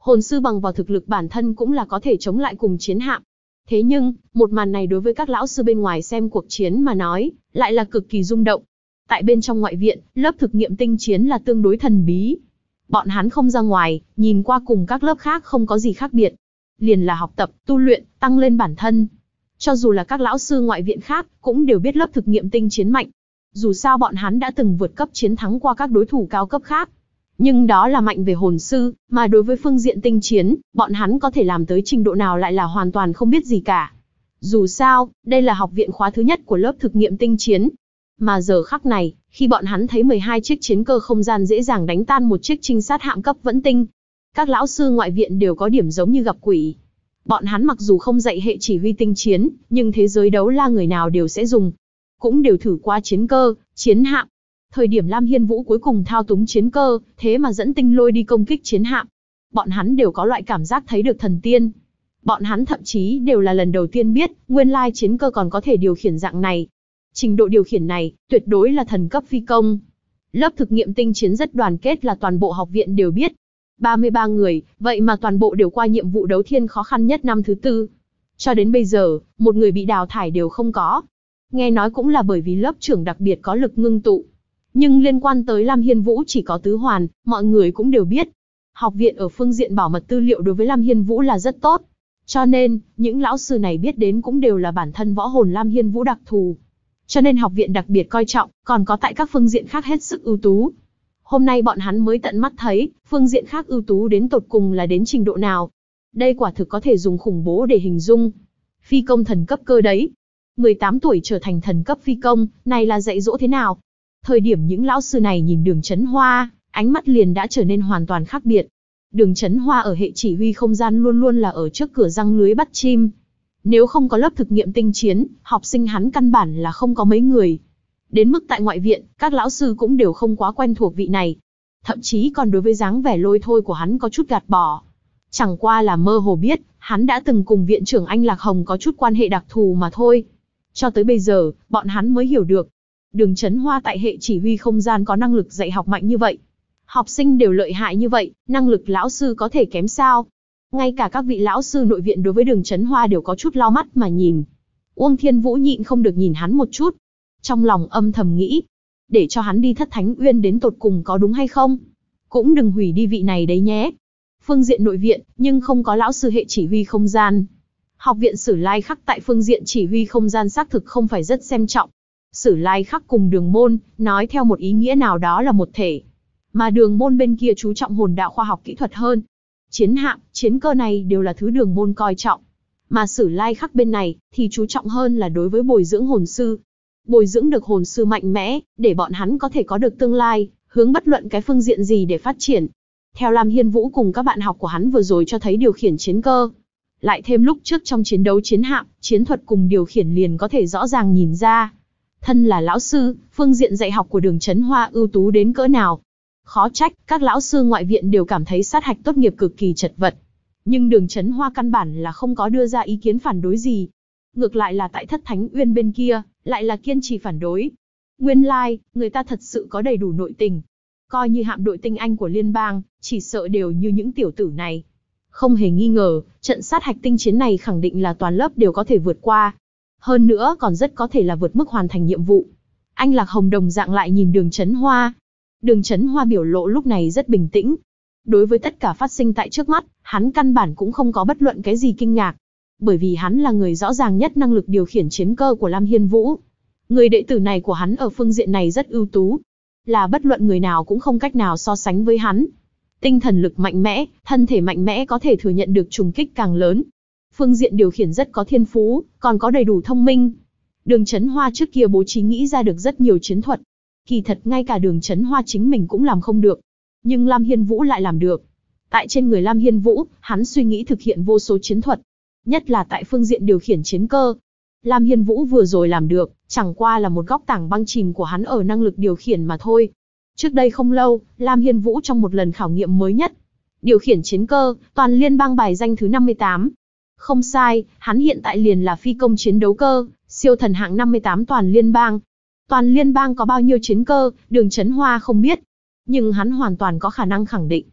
Hồn sư bằng vào thực lực bản thân cũng là có thể chống lại cùng chiến hạm. Thế nhưng, một màn này đối với các lão sư bên ngoài xem cuộc chiến mà nói, lại là cực kỳ rung động. Tại bên trong ngoại viện, lớp thực nghiệm tinh chiến là tương đối thần bí. Bọn hắn không ra ngoài, nhìn qua cùng các lớp khác không có gì khác biệt. Liền là học tập, tu luyện, tăng lên bản thân. Cho dù là các lão sư ngoại viện khác, cũng đều biết lớp thực nghiệm tinh chiến mạnh. Dù sao bọn hắn đã từng vượt cấp chiến thắng qua các đối thủ cao cấp khác. Nhưng đó là mạnh về hồn sư, mà đối với phương diện tinh chiến, bọn hắn có thể làm tới trình độ nào lại là hoàn toàn không biết gì cả. Dù sao, đây là học viện khóa thứ nhất của lớp thực nghiệm tinh chiến. Mà giờ khắc này, khi bọn hắn thấy 12 chiếc chiến cơ không gian dễ dàng đánh tan một chiếc trinh sát hạm cấp vẫn tinh, các lão sư ngoại viện đều có điểm giống như gặp quỷ. Bọn hắn mặc dù không dạy hệ chỉ huy tinh chiến, nhưng thế giới đấu la người nào đều sẽ dùng. Cũng đều thử qua chiến cơ, chiến hạm. Thời điểm Lam Hiên Vũ cuối cùng thao túng chiến cơ, thế mà dẫn tinh lôi đi công kích chiến hạm. Bọn hắn đều có loại cảm giác thấy được thần tiên. Bọn hắn thậm chí đều là lần đầu tiên biết, nguyên lai chiến cơ còn có thể điều khiển dạng này. Trình độ điều khiển này, tuyệt đối là thần cấp phi công. Lớp thực nghiệm tinh chiến rất đoàn kết là toàn bộ học viện đều biết. 33 người, vậy mà toàn bộ đều qua nhiệm vụ đấu thiên khó khăn nhất năm thứ 4. Cho đến bây giờ, một người bị đào thải đều không có. Nghe nói cũng là bởi vì lớp trưởng đặc biệt có lực ngưng tụ. Nhưng liên quan tới Lam Hiên Vũ chỉ có tứ hoàn, mọi người cũng đều biết. Học viện ở phương diện bảo mật tư liệu đối với Lam Hiên Vũ là rất tốt. Cho nên, những lão sư này biết đến cũng đều là bản thân võ hồn Lam Hiên Vũ đặc thù. Cho nên học viện đặc biệt coi trọng, còn có tại các phương diện khác hết sức ưu tú. Hôm nay bọn hắn mới tận mắt thấy, phương diện khác ưu tú đến tột cùng là đến trình độ nào. Đây quả thực có thể dùng khủng bố để hình dung. Phi công thần cấp cơ đấy. 18 tuổi trở thành thần cấp phi công, này là dạy dỗ thế nào? Thời điểm những lão sư này nhìn Đường Chấn Hoa, ánh mắt liền đã trở nên hoàn toàn khác biệt. Đường Chấn Hoa ở hệ chỉ huy không gian luôn luôn là ở trước cửa răng lưới bắt chim. Nếu không có lớp thực nghiệm tinh chiến, học sinh hắn căn bản là không có mấy người. Đến mức tại ngoại viện, các lão sư cũng đều không quá quen thuộc vị này. Thậm chí còn đối với dáng vẻ lôi thôi của hắn có chút gạt bỏ. Chẳng qua là mơ hồ biết, hắn đã từng cùng viện trưởng Anh Lạc Hồng có chút quan hệ đặc thù mà thôi. Cho tới bây giờ, bọn hắn mới hiểu được. Đường Chấn Hoa tại hệ chỉ huy không gian có năng lực dạy học mạnh như vậy. Học sinh đều lợi hại như vậy, năng lực lão sư có thể kém sao? Ngay cả các vị lão sư nội viện đối với Đường Chấn Hoa đều có chút lau mắt mà nhìn. Uông Thiên Vũ nhịn không được nhìn hắn một chút. Trong lòng âm thầm nghĩ, để cho hắn đi Thất Thánh Uyên đến tột cùng có đúng hay không? Cũng đừng hủy đi vị này đấy nhé. Phương diện nội viện, nhưng không có lão sư hệ chỉ huy không gian. Học viện Sử Lai Khắc tại phương diện chỉ huy không gian xác thực không phải rất xem trọng. Sử Lai Khắc cùng Đường Môn, nói theo một ý nghĩa nào đó là một thể. Mà Đường Môn bên kia chú trọng hồn đạo khoa học kỹ thuật hơn. Chiến hạm, chiến cơ này đều là thứ Đường Môn coi trọng. Mà Sử Lai Khắc bên này, thì chú trọng hơn là đối với bồi dưỡng hồn sư. Bồi dưỡng được hồn sư mạnh mẽ, để bọn hắn có thể có được tương lai, hướng bất luận cái phương diện gì để phát triển. Theo Lam Hiên Vũ cùng các bạn học của hắn vừa rồi cho thấy điều khiển chiến cơ. Lại thêm lúc trước trong chiến đấu chiến hạm, chiến thuật cùng điều khiển liền có thể rõ ràng nhìn ra. Thân là lão sư, phương diện dạy học của Đường Chấn Hoa ưu tú đến cỡ nào. Khó trách, các lão sư ngoại viện đều cảm thấy sát hạch tốt nghiệp cực kỳ chật vật. Nhưng Đường Chấn Hoa căn bản là không có đưa ra ý kiến phản đối gì. Ngược lại là tại Thất Thánh Uyên bên kia, lại là kiên trì phản đối. Nguyên lai, người ta thật sự có đầy đủ nội tình. Coi như hạm đội tinh anh của liên bang, chỉ sợ đều như những tiểu tử này. Không hề nghi ngờ, trận sát hạch tinh chiến này khẳng định là toàn lớp đều có thể vượt qua. Hơn nữa còn rất có thể là vượt mức hoàn thành nhiệm vụ. Anh Lạc Hồng đồng dạng lại nhìn Đường Chấn Hoa. Đường Chấn Hoa biểu lộ lúc này rất bình tĩnh. Đối với tất cả phát sinh tại trước mắt, hắn căn bản cũng không có bất luận cái gì kinh ngạc. Bởi vì hắn là người rõ ràng nhất năng lực điều khiển chiến cơ của Lam Hiên Vũ. Người đệ tử này của hắn ở phương diện này rất ưu tú. Là bất luận người nào cũng không cách nào so sánh với hắn. Tinh thần lực mạnh mẽ, thân thể mạnh mẽ có thể thừa nhận được trùng kích càng lớn. Phương diện điều khiển rất có thiên phú, còn có đầy đủ thông minh. Đường Chấn Hoa trước kia bố trí nghĩ ra được rất nhiều chiến thuật. Kỳ thật ngay cả Đường Chấn Hoa chính mình cũng làm không được. Nhưng Lam Hiên Vũ lại làm được. Tại trên người Lam Hiên Vũ, hắn suy nghĩ thực hiện vô số chiến thuật. Nhất là tại phương diện điều khiển chiến cơ. Lam Hiên Vũ vừa rồi làm được, chẳng qua là một góc tảng băng chìm của hắn ở năng lực điều khiển mà thôi. Trước đây không lâu, Lam Hiên Vũ trong một lần khảo nghiệm mới nhất, điều khiển chiến cơ, toàn liên bang bài danh thứ 58. Không sai, hắn hiện tại liền là phi công chiến đấu cơ, siêu thần hạng 58 toàn liên bang. Toàn liên bang có bao nhiêu chiến cơ, Đường Chấn Hoa không biết. Nhưng hắn hoàn toàn có khả năng khẳng định.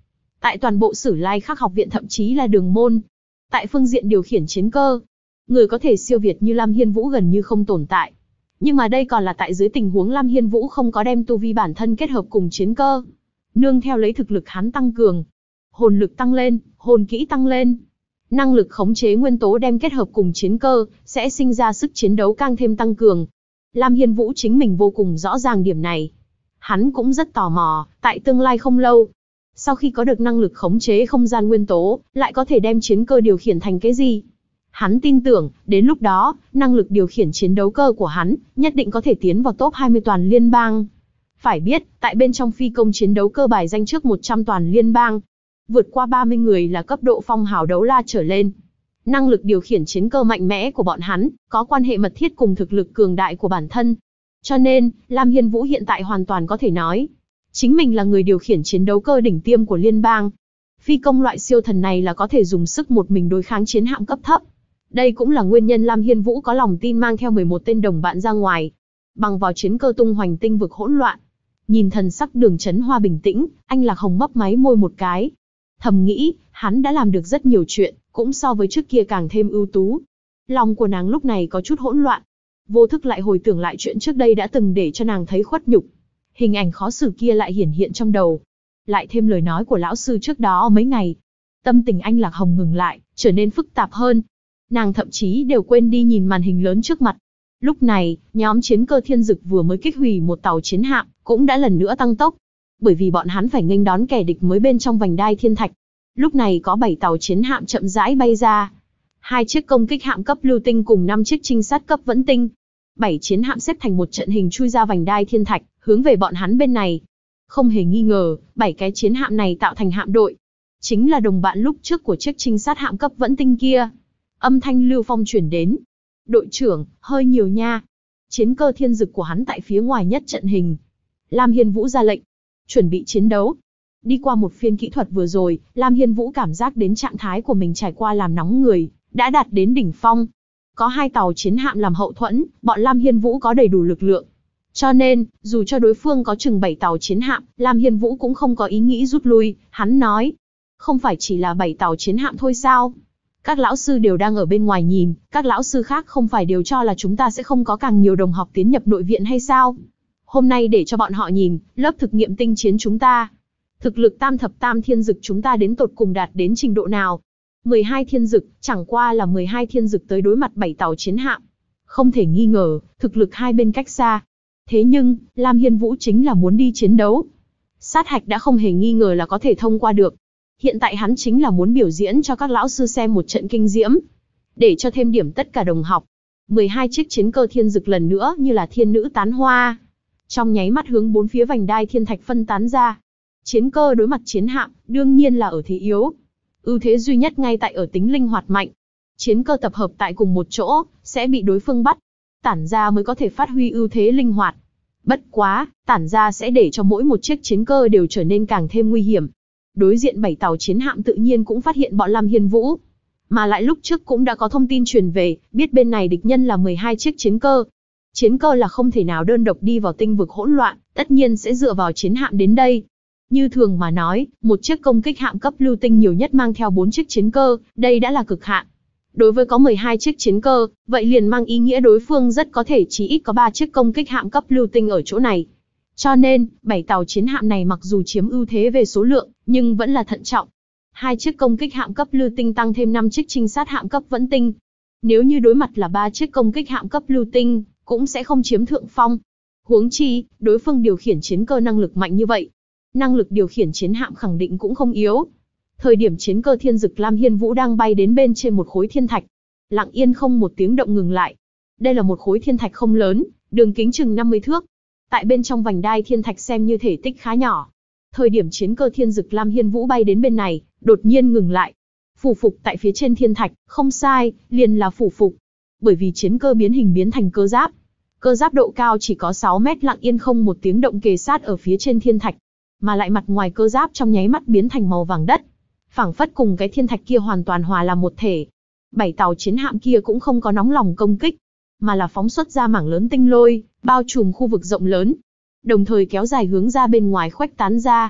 Tại toàn bộ Sử Lai Khắc học viện thậm chí là Đường môn, tại phương diện điều khiển chiến cơ, người có thể siêu việt như Lam Hiên Vũ gần như không tồn tại. Nhưng mà đây còn là tại dưới tình huống Lam Hiên Vũ không có đem tu vi bản thân kết hợp cùng chiến cơ. Nương theo lấy thực lực hắn tăng cường, hồn lực tăng lên, hồn kỹ tăng lên, năng lực khống chế nguyên tố đem kết hợp cùng chiến cơ, sẽ sinh ra sức chiến đấu càng thêm tăng cường. Lam Hiên Vũ chính mình vô cùng rõ ràng điểm này. Hắn cũng rất tò mò, tại tương lai không lâu, sau khi có được năng lực khống chế không gian nguyên tố, lại có thể đem chiến cơ điều khiển thành cái gì? Hắn tin tưởng, đến lúc đó, năng lực điều khiển chiến đấu cơ của hắn, nhất định có thể tiến vào top 20 toàn liên bang. Phải biết, tại bên trong phi công chiến đấu cơ bài danh trước 100 toàn liên bang, vượt qua 30 người là cấp độ phong hào đấu la trở lên. Năng lực điều khiển chiến cơ mạnh mẽ của bọn hắn, có quan hệ mật thiết cùng thực lực cường đại của bản thân. Cho nên, Lam Hiên Vũ hiện tại hoàn toàn có thể nói, chính mình là người điều khiển chiến đấu cơ đỉnh tiêm của liên bang. Phi công loại siêu thần này là có thể dùng sức một mình đối kháng chiến hạm cấp thấp. Đây cũng là nguyên nhân Lam Hiên Vũ có lòng tin mang theo 11 tên đồng bạn ra ngoài, bằng vào chiến cơ tung hoành tinh vực hỗn loạn. Nhìn thần sắc Đường Chấn Hoa bình tĩnh, anh Lạc Hồng mấp máy môi một cái. Thầm nghĩ, hắn đã làm được rất nhiều chuyện, cũng so với trước kia càng thêm ưu tú. Lòng của nàng lúc này có chút hỗn loạn. Vô thức lại hồi tưởng lại chuyện trước đây đã từng để cho nàng thấy khuất nhục. Hình ảnh khó xử kia lại hiển hiện trong đầu. Lại thêm lời nói của lão sư trước đó mấy ngày. Tâm tình anh Lạc Hồng ngừng lại, trở nên phức tạp hơn. Nàng thậm chí đều quên đi nhìn màn hình lớn trước mặt. Lúc này, nhóm chiến cơ Thiên Dực vừa mới kích hủy một tàu chiến hạm, cũng đã lần nữa tăng tốc. Bởi vì bọn hắn phải nghênh đón kẻ địch mới bên trong vành đai thiên thạch. Lúc này có 7 tàu chiến hạm chậm rãi bay ra. 2 chiếc công kích hạm cấp lưu tinh cùng 5 chiếc trinh sát cấp vẫn tinh. 7 chiến hạm xếp thành một trận hình chui ra vành đai thiên thạch, hướng về bọn hắn bên này. Không hề nghi ngờ, 7 cái chiến hạm này tạo thành hạm đội. Chính là đồng bạn lúc trước của chiếc trinh sát hạm cấp vẫn tinh kia. Âm thanh Lưu Phong truyền đến. Đội trưởng, hơi nhiều nha. Chiến cơ Thiên Dực của hắn tại phía ngoài nhất trận hình. Lam Hiên Vũ ra lệnh. Chuẩn bị chiến đấu. Đi qua một phiên kỹ thuật vừa rồi, Lam Hiên Vũ cảm giác đến trạng thái của mình trải qua làm nóng người, đã đạt đến đỉnh phong. Có 2 tàu chiến hạm làm hậu thuẫn, bọn Lam Hiên Vũ có đầy đủ lực lượng. Cho nên, dù cho đối phương có chừng 7 tàu chiến hạm, Lam Hiên Vũ cũng không có ý nghĩ rút lui. Hắn nói, không phải chỉ là 7 tàu chiến hạm thôi sao? Các lão sư đều đang ở bên ngoài nhìn, các lão sư khác không phải đều cho là chúng ta sẽ không có càng nhiều đồng học tiến nhập nội viện hay sao? Hôm nay để cho bọn họ nhìn, lớp thực nghiệm tinh chiến chúng ta. Thực lực tam thập tam thiên dực chúng ta đến tột cùng đạt đến trình độ nào? 12 thiên dực, chẳng qua là 12 thiên dực tới đối mặt 7 tàu chiến hạm. Không thể nghi ngờ, thực lực hai bên cách xa. Thế nhưng, Lam Hiên Vũ chính là muốn đi chiến đấu. Sát hạch đã không hề nghi ngờ là có thể thông qua được. Hiện tại hắn chính là muốn biểu diễn cho các lão sư xem một trận kinh diễm. Để cho thêm điểm tất cả đồng học. 12 chiếc chiến cơ thiên dực lần nữa như là thiên nữ tán hoa. Trong nháy mắt hướng bốn phía vành đai thiên thạch phân tán ra. Chiến cơ đối mặt chiến hạm, đương nhiên là ở thế yếu. Ưu thế duy nhất ngay tại ở tính linh hoạt mạnh. Chiến cơ tập hợp tại cùng một chỗ, sẽ bị đối phương bắt. Tản ra mới có thể phát huy ưu thế linh hoạt. Bất quá, tản ra sẽ để cho mỗi một chiếc chiến cơ đều trở nên càng thêm nguy hiểm. Đối diện 7 tàu chiến hạm tự nhiên cũng phát hiện bọn Lam Hiên Vũ. Mà lại lúc trước cũng đã có thông tin truyền về, biết bên này địch nhân là 12 chiếc chiến cơ. Chiến cơ là không thể nào đơn độc đi vào tinh vực hỗn loạn, tất nhiên sẽ dựa vào chiến hạm đến đây. Như thường mà nói, một chiếc công kích hạm cấp lưu tinh nhiều nhất mang theo 4 chiếc chiến cơ, đây đã là cực hạn. Đối với có 12 chiếc chiến cơ, vậy liền mang ý nghĩa đối phương rất có thể chỉ ít có 3 chiếc công kích hạm cấp lưu tinh ở chỗ này. Cho nên, 7 tàu chiến hạm này mặc dù chiếm ưu thế về số lượng, nhưng vẫn là thận trọng. 2 chiếc công kích hạm cấp lưu tinh tăng thêm 5 chiếc trinh sát hạm cấp vẫn tinh. Nếu như đối mặt là 3 chiếc công kích hạm cấp lưu tinh, cũng sẽ không chiếm thượng phong. Huống chi, đối phương điều khiển chiến cơ năng lực mạnh như vậy. Năng lực điều khiển chiến hạm khẳng định cũng không yếu. Thời điểm chiến cơ thiên dực Lam Hiên Vũ đang bay đến bên trên một khối thiên thạch. Lặng yên không một tiếng động ngừng lại. Đây là một khối thiên thạch không lớn, đường kính chừng 50 thước. Tại bên trong vành đai thiên thạch xem như thể tích khá nhỏ. Thời điểm chiến cơ thiên dực Lam Hiên Vũ bay đến bên này, đột nhiên ngừng lại. Phủ phục tại phía trên thiên thạch, không sai, liền là phủ phục. Bởi vì chiến cơ biến hình biến thành cơ giáp. Cơ giáp độ cao chỉ có 6 mét lặng yên không một tiếng động kề sát ở phía trên thiên thạch. Mà lại mặt ngoài cơ giáp trong nháy mắt biến thành màu vàng đất. Phảng phất cùng cái thiên thạch kia hoàn toàn hòa làm một thể. 7 tàu chiến hạm kia cũng không có nóng lòng công kích, mà là phóng xuất ra mảng lớn tinh lôi, bao trùm khu vực rộng lớn. Đồng thời kéo dài hướng ra bên ngoài khuếch tán ra.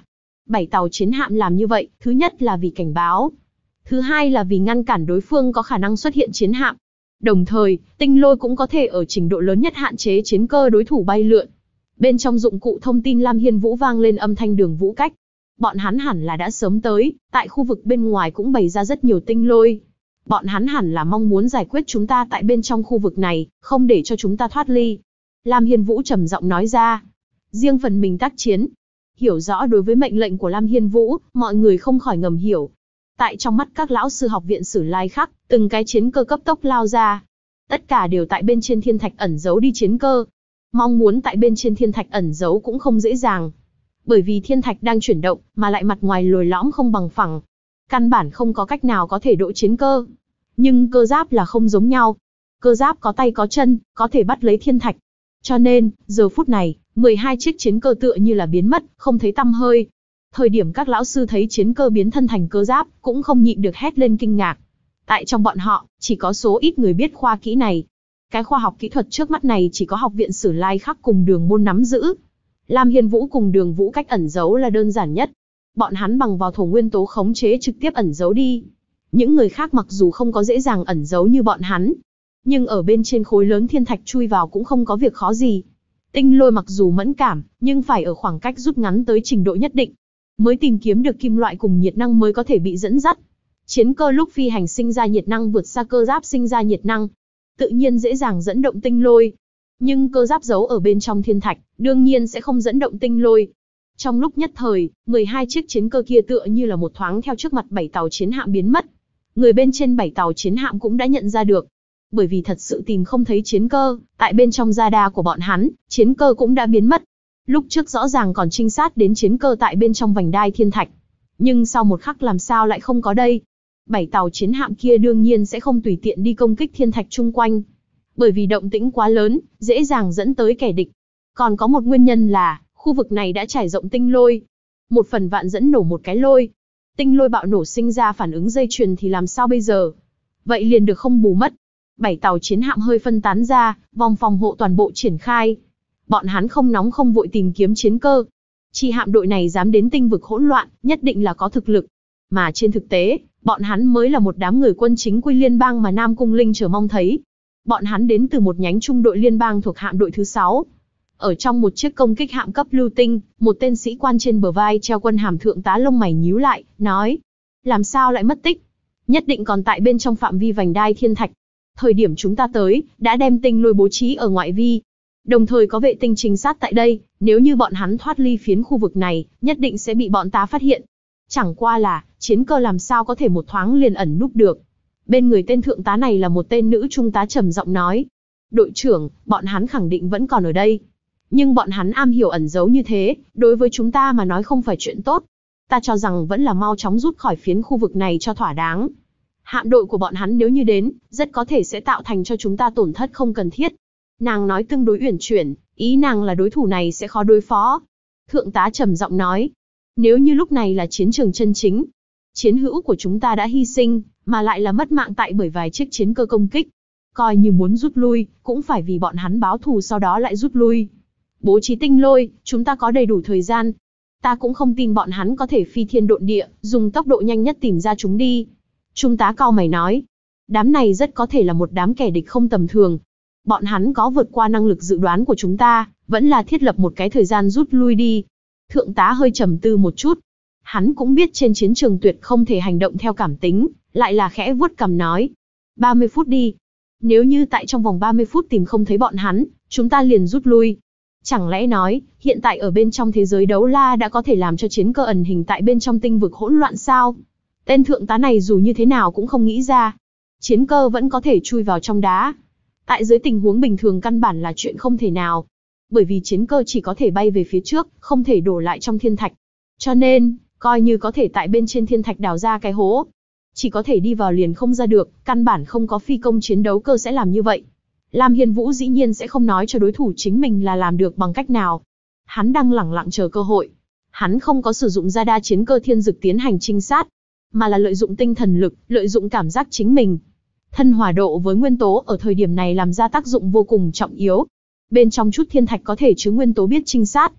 7 tàu chiến hạm làm như vậy, thứ nhất là vì cảnh báo. Thứ hai là vì ngăn cản đối phương có khả năng xuất hiện chiến hạm. Đồng thời, tinh lôi cũng có thể ở trình độ lớn nhất hạn chế chiến cơ đối thủ bay lượn. Bên trong dụng cụ thông tin Lam Hiên Vũ vang lên âm thanh Đường Vũ Cách. Bọn hắn hẳn là đã sớm tới, tại khu vực bên ngoài cũng bày ra rất nhiều tinh lôi. Bọn hắn hẳn là mong muốn giải quyết chúng ta tại bên trong khu vực này, không để cho chúng ta thoát ly. Lam Hiên Vũ trầm giọng nói ra. Riêng phần mình tác chiến. Hiểu rõ đối với mệnh lệnh của Lam Hiên Vũ, mọi người không khỏi ngầm hiểu. Tại trong mắt các lão sư học viện Sử Lai Khắc, từng cái chiến cơ cấp tốc lao ra. Tất cả đều tại bên trên thiên thạch ẩn giấu đi chiến cơ. Mong muốn tại bên trên thiên thạch ẩn giấu cũng không dễ dàng. Bởi vì thiên thạch đang chuyển động, mà lại mặt ngoài lồi lõm không bằng phẳng. Căn bản không có cách nào có thể đỗ chiến cơ. Nhưng cơ giáp là không giống nhau. Cơ giáp có tay có chân, có thể bắt lấy thiên thạch. Cho nên, giờ phút này, 12 chiếc chiến cơ tựa như là biến mất, không thấy tăm hơi. Thời điểm các lão sư thấy chiến cơ biến thân thành cơ giáp, cũng không nhịn được hét lên kinh ngạc. Tại trong bọn họ, chỉ có số ít người biết khoa kỹ này. Cái khoa học kỹ thuật trước mắt này chỉ có học viện Sử Lai Khắc cùng Đường môn nắm giữ. Lam Hiên Vũ cùng Đường Vũ Cách ẩn giấu là đơn giản nhất. Bọn hắn bằng vào thổ nguyên tố khống chế trực tiếp ẩn giấu đi. Những người khác mặc dù không có dễ dàng ẩn giấu như bọn hắn, nhưng ở bên trên khối lớn thiên thạch chui vào cũng không có việc khó gì. Tinh lôi mặc dù mẫn cảm, nhưng phải ở khoảng cách rút ngắn tới trình độ nhất định, mới tìm kiếm được kim loại cùng nhiệt năng mới có thể bị dẫn dắt. Chiến cơ lúc phi hành sinh ra nhiệt năng vượt xa cơ giáp sinh ra nhiệt năng, tự nhiên dễ dàng dẫn động tinh lôi. Nhưng cơ giáp giấu ở bên trong thiên thạch, đương nhiên sẽ không dẫn động tinh lôi. Trong lúc nhất thời, 12 chiếc chiến cơ kia tựa như là một thoáng theo trước mặt 7 tàu chiến hạm biến mất. Người bên trên 7 tàu chiến hạm cũng đã nhận ra được. Bởi vì thật sự tìm không thấy chiến cơ, tại bên trong radar của bọn hắn, chiến cơ cũng đã biến mất. Lúc trước rõ ràng còn trinh sát đến chiến cơ tại bên trong vành đai thiên thạch. Nhưng sau một khắc làm sao lại không có đây? 7 tàu chiến hạm kia đương nhiên sẽ không tùy tiện đi công kích thiên thạch chung quanh. Bởi vì động tĩnh quá lớn, dễ dàng dẫn tới kẻ địch. Còn có một nguyên nhân là, khu vực này đã trải rộng tinh lôi. Một phần vạn dẫn nổ một cái lôi. Tinh lôi bạo nổ sinh ra phản ứng dây chuyền thì làm sao bây giờ? Vậy liền được không bù mất. 7 tàu chiến hạm hơi phân tán ra, vòng phòng hộ toàn bộ triển khai. Bọn hắn không nóng không vội tìm kiếm chiến cơ. Chi hạm đội này dám đến tinh vực hỗn loạn, nhất định là có thực lực. Mà trên thực tế, bọn hắn mới là một đám người quân chính quy liên bang mà Nam Cung Linh chờ mong thấy. Bọn hắn đến từ một nhánh trung đội liên bang thuộc hạm đội thứ 6. Ở trong một chiếc công kích hạm cấp lưu tinh, một tên sĩ quan trên bờ vai treo quân hàm thượng tá lông mày nhíu lại, nói: làm sao lại mất tích? Nhất định còn tại bên trong phạm vi vành đai thiên thạch. Thời điểm chúng ta tới, đã đem tinh lôi bố trí ở ngoại vi. Đồng thời có vệ tinh trinh sát tại đây, nếu như bọn hắn thoát ly phiến khu vực này, nhất định sẽ bị bọn ta phát hiện. Chẳng qua là, chiến cơ làm sao có thể một thoáng liền ẩn núp được. Bên người tên thượng tá này là một tên nữ trung tá trầm giọng nói: đội trưởng, bọn hắn khẳng định vẫn còn ở đây. Nhưng bọn hắn am hiểu ẩn giấu như thế, đối với chúng ta mà nói không phải chuyện tốt. Ta cho rằng vẫn là mau chóng rút khỏi phiến khu vực này cho thỏa đáng. Hạm đội của bọn hắn nếu như đến, rất có thể sẽ tạo thành cho chúng ta tổn thất không cần thiết. Nàng nói tương đối uyển chuyển, ý nàng là đối thủ này sẽ khó đối phó. Thượng tá trầm giọng nói: nếu như lúc này là chiến trường chân chính, chiến hữu của chúng ta đã hy sinh, mà lại là mất mạng tại bởi vài chiếc chiến cơ công kích. Coi như muốn rút lui, cũng phải vì bọn hắn báo thù sau đó lại rút lui. Bố trí tinh lôi, chúng ta có đầy đủ thời gian. Ta cũng không tin bọn hắn có thể phi thiên độn địa, dùng tốc độ nhanh nhất tìm ra chúng đi. Trung tá cau mày nói: đám này rất có thể là một đám kẻ địch không tầm thường. Bọn hắn có vượt qua năng lực dự đoán của chúng ta, vẫn là thiết lập một cái thời gian rút lui đi. Thượng tá hơi trầm tư một chút. Hắn cũng biết trên chiến trường tuyệt không thể hành động theo cảm tính, lại là khẽ vuốt cằm nói: 30 phút đi. Nếu như tại trong vòng 30 phút tìm không thấy bọn hắn, chúng ta liền rút lui. Chẳng lẽ nói, hiện tại ở bên trong thế giới đấu la đã có thể làm cho chiến cơ ẩn hình tại bên trong tinh vực hỗn loạn sao? Tên thượng tá này dù như thế nào cũng không nghĩ ra. Chiến cơ vẫn có thể chui vào trong đá. Tại dưới tình huống bình thường căn bản là chuyện không thể nào. Bởi vì chiến cơ chỉ có thể bay về phía trước, không thể đổ lại trong thiên thạch. Cho nên, coi như có thể tại bên trên thiên thạch đào ra cái hố, chỉ có thể đi vào liền không ra được, căn bản không có phi công chiến đấu cơ sẽ làm như vậy. Lam Hiên Vũ dĩ nhiên sẽ không nói cho đối thủ chính mình là làm được bằng cách nào. Hắn đang lẳng lặng chờ cơ hội. Hắn không có sử dụng radar chiến cơ thiên dực tiến hành trinh sát, mà là lợi dụng tinh thần lực, lợi dụng cảm giác chính mình. Thân hòa độ với nguyên tố ở thời điểm này làm ra tác dụng vô cùng trọng yếu. Bên trong chút thiên thạch có thể chứa nguyên tố biết trinh sát.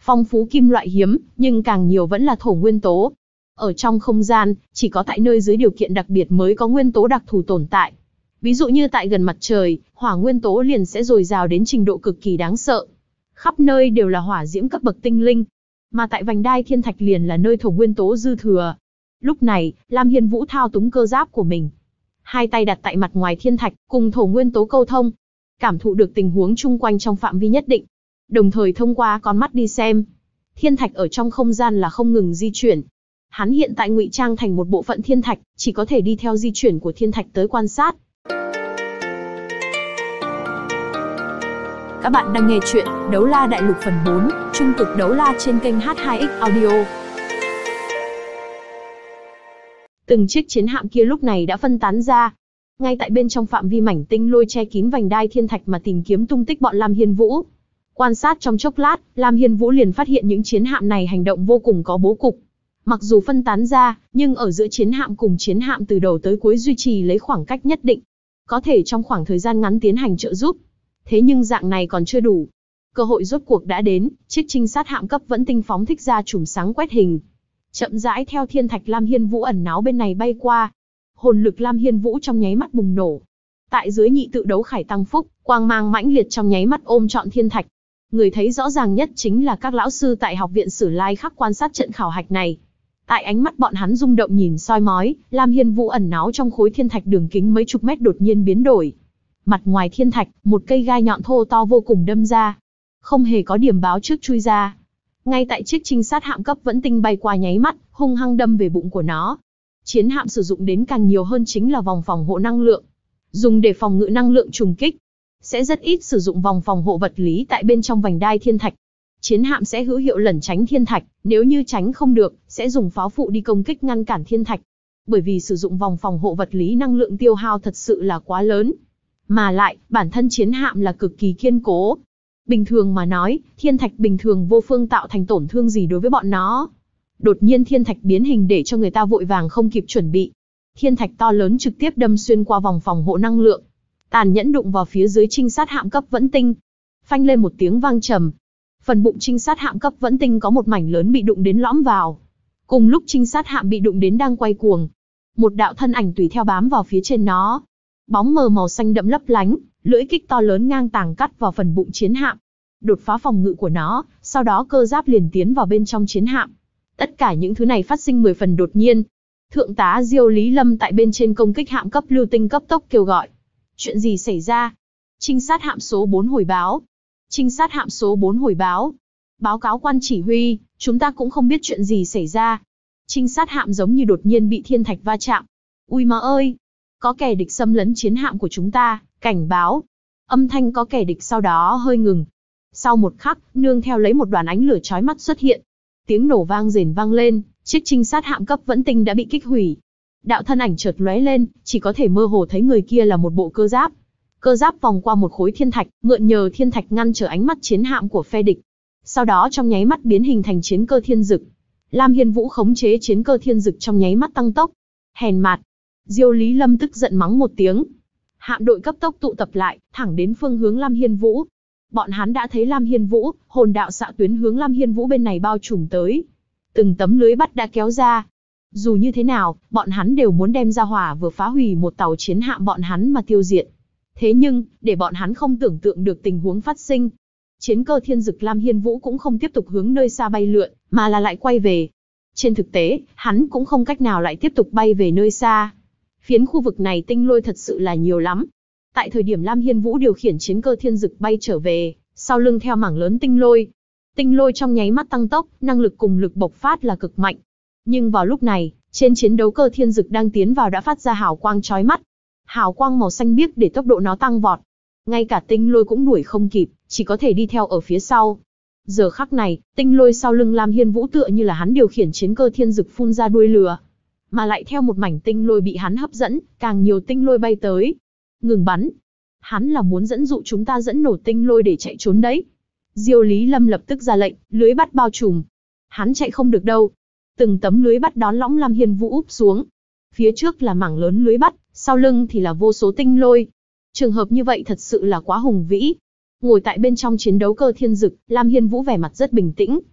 Phong phú kim loại hiếm, nhưng càng nhiều vẫn là thổ nguyên tố. Ở trong không gian, chỉ có tại nơi dưới điều kiện đặc biệt mới có nguyên tố đặc thù tồn tại. Ví dụ như tại gần mặt trời, hỏa nguyên tố liền sẽ dồi dào đến trình độ cực kỳ đáng sợ. Khắp nơi đều là hỏa diễm cấp bậc tinh linh. Mà tại vành đai thiên thạch liền là nơi thổ nguyên tố dư thừa. Lúc này, Lam Hiên Vũ thao túng cơ giáp của mình. Hai tay đặt tại mặt ngoài thiên thạch, cùng thổ nguyên tố câu thông. Cảm thụ được tình huống chung quanh trong phạm vi nhất định. Đồng thời thông qua con mắt đi xem. Thiên thạch ở trong không gian là không ngừng di chuyển. Hắn hiện tại ngụy trang thành một bộ phận thiên thạch, chỉ có thể đi theo di chuyển của thiên thạch tới quan sát. Các bạn đang nghe chuyện Đấu La Đại Lục phần 4, Trung cực đấu la trên kênh H2X Audio. Từng chiếc chiến hạm kia lúc này đã phân tán ra. Ngay tại bên trong phạm vi mảnh tinh lôi che kín vành đai thiên thạch mà tìm kiếm tung tích bọn Lam Hiên Vũ. Quan sát trong chốc lát, Lam Hiên Vũ liền phát hiện những chiến hạm này hành động vô cùng có bố cục. Mặc dù phân tán ra, nhưng ở giữa chiến hạm cùng chiến hạm từ đầu tới cuối duy trì lấy khoảng cách nhất định. Có thể trong khoảng thời gian ngắn tiến hành trợ giúp. Thế nhưng dạng này còn chưa đủ. Cơ hội rốt cuộc đã đến, chiếc trinh sát hạm cấp vẫn tinh phóng thích ra chùm sáng quét hình. Chậm rãi theo thiên thạch Lam Hiên Vũ ẩn náu bên này bay qua. Hồn lực Lam Hiên Vũ trong nháy mắt bùng nổ. Tại dưới nhị tự đấu khải tăng phúc, quang mang mãnh liệt trong nháy mắt ôm trọn thiên thạch. Người thấy rõ ràng nhất chính là các lão sư tại học viện Sử Lai Khắc quan sát trận khảo hạch này. Tại ánh mắt bọn hắn rung động nhìn soi mói, Lam Hiên Vũ ẩn náu trong khối thiên thạch đường kính mấy chục mét đột nhiên biến đổi. Mặt ngoài thiên thạch, một cây gai nhọn thô to vô cùng đâm ra. Không hề có điểm báo trước chui ra. Ngay tại chiếc trinh sát hạm cấp vẫn tinh bay qua nháy mắt, hung hăng đâm về bụng của nó. Chiến hạm sử dụng đến càng nhiều hơn chính là vòng phòng hộ năng lượng. Dùng để phòng ngự năng lượng trùng kích. Sẽ rất ít sử dụng vòng phòng hộ vật lý tại bên trong vành đai thiên thạch. Chiến hạm sẽ hữu hiệu lẩn tránh thiên thạch, nếu như tránh không được, sẽ dùng pháo phụ đi công kích ngăn cản thiên thạch. Bởi vì sử dụng vòng phòng hộ vật lý năng lượng tiêu hao thật sự là quá lớn. Mà lại, bản thân chiến hạm là cực kỳ kiên cố. Bình thường mà nói, thiên thạch bình thường vô phương tạo thành tổn thương gì đối với bọn nó. Đột nhiên thiên thạch biến hình để cho người ta vội vàng không kịp chuẩn bị. Thiên thạch to lớn trực tiếp đâm xuyên qua vòng phòng hộ năng lượng. Tàn nhẫn đụng vào phía dưới trinh sát hạm cấp vẫn tinh. Phanh lên một tiếng vang trầm. Phần bụng trinh sát hạm cấp vẫn tinh có một mảnh lớn bị đụng đến lõm vào. Cùng lúc trinh sát hạm bị đụng đến đang quay cuồng. Một đạo thân ảnh tùy theo bám vào phía trên nó. Bóng mờ màu xanh đậm lấp lánh, lưỡi kích to lớn ngang tàng cắt vào phần bụng chiến hạm. Đột phá phòng ngự của nó, sau đó cơ giáp liền tiến vào bên trong chiến hạm. Tất cả những thứ này phát sinh 10 phần đột nhiên. Thượng tá Diêu Lý Lâm tại bên trên công kích hạm cấp lưu tinh cấp tốc kêu gọi. Chuyện gì xảy ra? Trinh sát hạm số 4 hồi báo. Trinh sát hạm số 4 hồi báo. Báo cáo quan chỉ huy, chúng ta cũng không biết chuyện gì xảy ra. Trinh sát hạm giống như đột nhiên bị thiên thạch va chạm. Ui ma ơi! Có kẻ địch xâm lấn chiến hạm của chúng ta, cảnh báo. Âm thanh có kẻ địch sau đó hơi ngừng. Sau một khắc, nương theo lấy một đoàn ánh lửa chói mắt xuất hiện. Tiếng nổ vang rền vang lên, chiếc trinh sát hạm cấp vẫn tinh đã bị kích hủy. Đạo thân ảnh chợt lóe lên, chỉ có thể mơ hồ thấy người kia là một bộ cơ giáp. Cơ giáp vòng qua một khối thiên thạch, mượn nhờ thiên thạch ngăn trở ánh mắt chiến hạm của phe địch. Sau đó trong nháy mắt biến hình thành chiến cơ thiên dực. Lam Hiên Vũ khống chế chiến cơ thiên dực trong nháy mắt tăng tốc. Hèn mạt! Diêu Lý Lâm tức giận mắng một tiếng. Hạm đội cấp tốc tụ tập lại, thẳng đến phương hướng Lam Hiên Vũ. Bọn hắn đã thấy Lam Hiên Vũ, hồn đạo xạ tuyến hướng Lam Hiên Vũ bên này bao trùm tới. Từng tấm lưới bắt đã kéo ra. Dù như thế nào, bọn hắn đều muốn đem ra hỏa vừa phá hủy một tàu chiến hạm bọn hắn mà tiêu diệt. Thế nhưng, để bọn hắn không tưởng tượng được tình huống phát sinh. Chiến cơ thiên dực Lam Hiên Vũ cũng không tiếp tục hướng nơi xa bay lượn, mà là lại quay về. Trên thực tế, hắn cũng không cách nào lại tiếp tục bay về nơi xa. Phiến khu vực này tinh lôi thật sự là nhiều lắm. Tại thời điểm Lam Hiên Vũ điều khiển chiến cơ thiên dực bay trở về, sau lưng theo mảng lớn tinh lôi. Tinh lôi trong nháy mắt tăng tốc, năng lực cùng lực bộc phát là cực mạnh. Nhưng vào lúc này, trên chiến đấu cơ thiên dực đang tiến vào đã phát ra hào quang chói mắt. Hào quang màu xanh biếc để tốc độ nó tăng vọt. Ngay cả tinh lôi cũng đuổi không kịp, chỉ có thể đi theo ở phía sau. Giờ khắc này, tinh lôi sau lưng Lam Hiên Vũ tựa như là hắn điều khiển chiến cơ thiên dực phun ra đuôi lửa. Mà lại theo một mảnh tinh lôi bị hắn hấp dẫn, càng nhiều tinh lôi bay tới. Ngừng bắn. Hắn là muốn dẫn dụ chúng ta dẫn nổ tinh lôi để chạy trốn đấy. Diêu Lý Lâm lập tức ra lệnh, lưới bắt bao trùm. Hắn chạy không được đâu. Từng tấm lưới bắt đón lõng Lam Hiên Vũ úp xuống. Phía trước là mảng lớn lưới bắt, sau lưng thì là vô số tinh lôi. Trường hợp như vậy thật sự là quá hùng vĩ. Ngồi tại bên trong chiến đấu cơ thiên dực, Lam Hiên Vũ vẻ mặt rất bình tĩnh.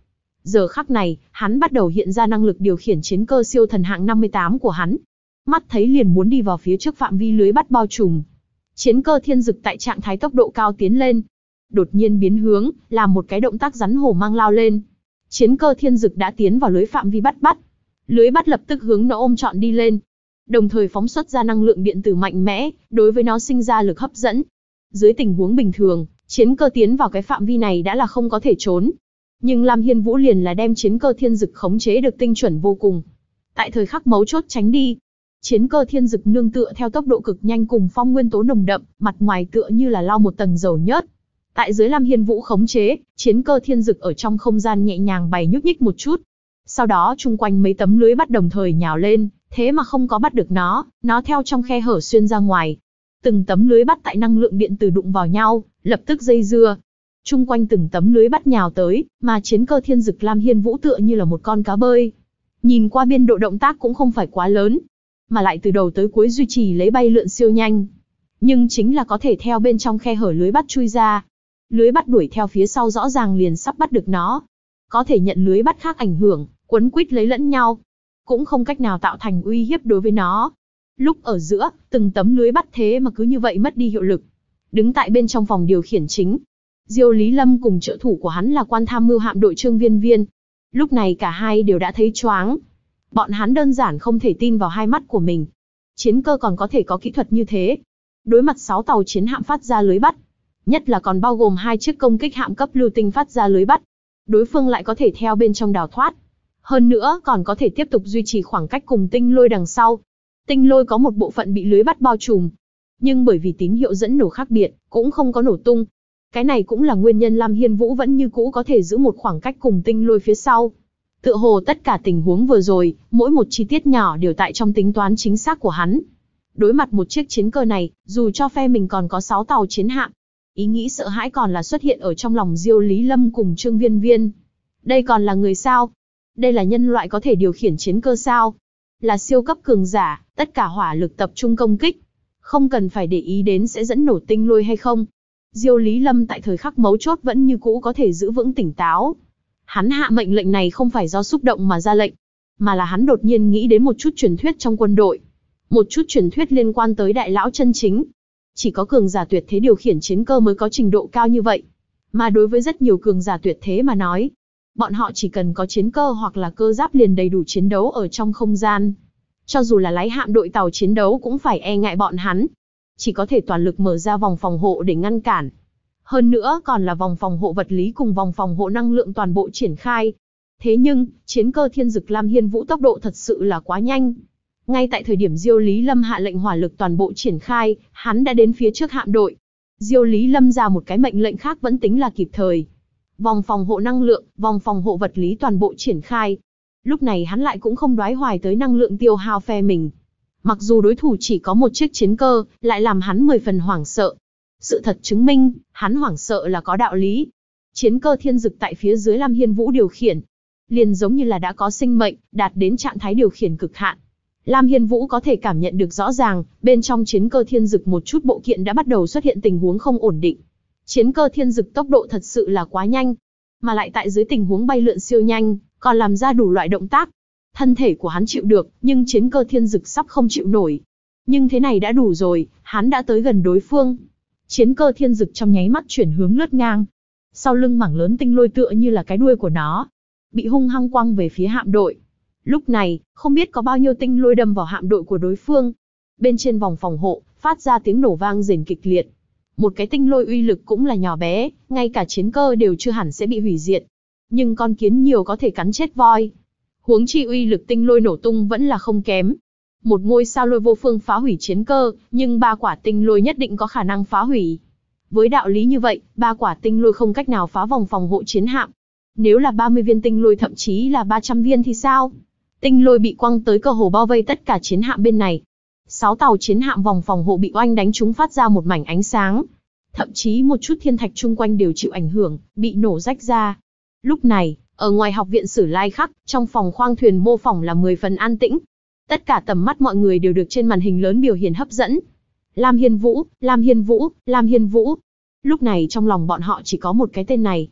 Giờ khắc này, hắn bắt đầu hiện ra năng lực điều khiển chiến cơ siêu thần hạng 58 của hắn. Mắt thấy liền muốn đi vào phía trước phạm vi lưới bắt bao trùm. Chiến cơ thiên dực tại trạng thái tốc độ cao tiến lên. Đột nhiên biến hướng, làm một cái động tác rắn hổ mang lao lên. Chiến cơ thiên dực đã tiến vào lưới phạm vi bắt. Lưới bắt lập tức hướng nó ôm trọn đi lên. Đồng thời phóng xuất ra năng lượng điện tử mạnh mẽ, đối với nó sinh ra lực hấp dẫn. Dưới tình huống bình thường, chiến cơ tiến vào cái phạm vi này đã là không có thể trốn. Nhưng Lam Hiên Vũ liền là đem chiến cơ thiên dực khống chế được tinh chuẩn vô cùng. Tại thời khắc mấu chốt tránh đi. Chiến cơ thiên dực nương tựa theo tốc độ cực nhanh cùng phong nguyên tố nồng đậm, mặt ngoài tựa như là lau một tầng dầu nhớt. Tại dưới Lam Hiên Vũ khống chế, chiến cơ thiên dực ở trong không gian nhẹ nhàng bày nhúc nhích một chút. Sau đó chung quanh mấy tấm lưới bắt đồng thời nhào lên, thế mà không có bắt được nó theo trong khe hở xuyên ra ngoài. Từng tấm lưới bắt tại năng lượng điện tử đụng vào nhau, lập tức dây dưa. Chung quanh từng tấm lưới bắt nhào tới, mà chiến cơ thiên dực Lam Hiên Vũ tựa như là một con cá bơi. Nhìn qua biên độ động tác cũng không phải quá lớn, mà lại từ đầu tới cuối duy trì lấy bay lượn siêu nhanh. Nhưng chính là có thể theo bên trong khe hở lưới bắt chui ra. Lưới bắt đuổi theo phía sau rõ ràng liền sắp bắt được nó. Có thể nhận lưới bắt khác ảnh hưởng, quấn quýt lấy lẫn nhau. Cũng không cách nào tạo thành uy hiếp đối với nó. Lúc ở giữa, từng tấm lưới bắt thế mà cứ như vậy mất đi hiệu lực. Đứng tại bên trong phòng điều khiển chính, Diêu Lý Lâm cùng trợ thủ của hắn là quan tham mưu hạm đội Trương Viên Viên. Lúc này cả hai đều đã thấy choáng. Bọn hắn đơn giản không thể tin vào hai mắt của mình. Chiến cơ còn có thể có kỹ thuật như thế. Đối mặt 6 tàu chiến hạm phát ra lưới bắt, nhất là còn bao gồm 2 chiếc công kích hạm cấp lưu tinh phát ra lưới bắt, đối phương lại có thể theo bên trong đào thoát. Hơn nữa còn có thể tiếp tục duy trì khoảng cách cùng tinh lôi đằng sau. Tinh lôi có một bộ phận bị lưới bắt bao trùm, nhưng bởi vì tín hiệu dẫn nổ khác biệt, cũng không có nổ tung. Cái này cũng là nguyên nhân Lam Hiên Vũ vẫn như cũ có thể giữ một khoảng cách cùng tinh lôi phía sau. Tựa hồ tất cả tình huống vừa rồi, mỗi một chi tiết nhỏ đều tại trong tính toán chính xác của hắn. Đối mặt một chiếc chiến cơ này, dù cho phe mình còn có 6 tàu chiến hạm, ý nghĩ sợ hãi còn là xuất hiện ở trong lòng Diêu Lý Lâm cùng Trương Viên Viên. Đây còn là người sao? Đây là nhân loại có thể điều khiển chiến cơ sao? Là siêu cấp cường giả, tất cả hỏa lực tập trung công kích. Không cần phải để ý đến sẽ dẫn nổ tinh lôi hay không. Diêu Lý Lâm tại thời khắc mấu chốt vẫn như cũ có thể giữ vững tỉnh táo. Hắn hạ mệnh lệnh này không phải do xúc động mà ra lệnh, mà là hắn đột nhiên nghĩ đến một chút truyền thuyết trong quân đội. Một chút truyền thuyết liên quan tới đại lão chân chính. Chỉ có cường giả tuyệt thế điều khiển chiến cơ mới có trình độ cao như vậy. Mà đối với rất nhiều cường giả tuyệt thế mà nói, bọn họ chỉ cần có chiến cơ hoặc là cơ giáp liền đầy đủ chiến đấu ở trong không gian. Cho dù là lái hạm đội tàu chiến đấu cũng phải e ngại bọn hắn. Chỉ có thể toàn lực mở ra vòng phòng hộ để ngăn cản. Hơn nữa còn là vòng phòng hộ vật lý cùng vòng phòng hộ năng lượng toàn bộ triển khai. Thế nhưng, chiến cơ thiên dực Lam Hiên Vũ tốc độ thật sự là quá nhanh. Ngay tại thời điểm Diêu Lý Lâm hạ lệnh hỏa lực toàn bộ triển khai, hắn đã đến phía trước hạm đội. Diêu Lý Lâm ra một cái mệnh lệnh khác vẫn tính là kịp thời. Vòng phòng hộ năng lượng, vòng phòng hộ vật lý toàn bộ triển khai. Lúc này hắn lại cũng không đoái hoài tới năng lượng tiêu hao phe mình. Mặc dù đối thủ chỉ có một chiếc chiến cơ, lại làm hắn 10 phần hoảng sợ. Sự thật chứng minh, hắn hoảng sợ là có đạo lý. Chiến cơ thiên dực tại phía dưới Lam Hiên Vũ điều khiển, liền giống như là đã có sinh mệnh, đạt đến trạng thái điều khiển cực hạn. Lam Hiên Vũ có thể cảm nhận được rõ ràng, bên trong chiến cơ thiên dực một chút bộ kiện đã bắt đầu xuất hiện tình huống không ổn định. Chiến cơ thiên dực tốc độ thật sự là quá nhanh, mà lại tại dưới tình huống bay lượn siêu nhanh, còn làm ra đủ loại động tác. Thân thể của hắn chịu được, nhưng chiến cơ thiên dực sắp không chịu nổi. Nhưng thế này đã đủ rồi, hắn đã tới gần đối phương. Chiến cơ thiên dực trong nháy mắt chuyển hướng lướt ngang. Sau lưng mảng lớn tinh lôi tựa như là cái đuôi của nó, bị hung hăng quăng về phía hạm đội. Lúc này, không biết có bao nhiêu tinh lôi đâm vào hạm đội của đối phương. Bên trên vòng phòng hộ, phát ra tiếng nổ vang rền kịch liệt. Một cái tinh lôi uy lực cũng là nhỏ bé, ngay cả chiến cơ đều chưa hẳn sẽ bị hủy diệt. Nhưng con kiến nhiều có thể cắn chết voi. Huống chi uy lực tinh lôi nổ tung vẫn là không kém. Một ngôi sao lôi vô phương phá hủy chiến cơ, nhưng 3 quả tinh lôi nhất định có khả năng phá hủy. Với đạo lý như vậy, 3 quả tinh lôi không cách nào phá vòng phòng hộ chiến hạm. Nếu là 30 viên tinh lôi thậm chí là 300 viên thì sao? Tinh lôi bị quăng tới cơ hồ bao vây tất cả chiến hạm bên này. 6 tàu chiến hạm vòng phòng hộ bị oanh đánh trúng phát ra một mảnh ánh sáng. Thậm chí một chút thiên thạch chung quanh đều chịu ảnh hưởng, bị nổ rách ra. Lúc này, ở ngoài học viện Sử Lai Khắc, trong phòng khoang thuyền mô phỏng là 10 phần an tĩnh. Tất cả tầm mắt mọi người đều được trên màn hình lớn biểu hiện hấp dẫn. Lam Hiên Vũ, Lam Hiên Vũ, Lam Hiên Vũ. Lúc này trong lòng bọn họ chỉ có một cái tên này.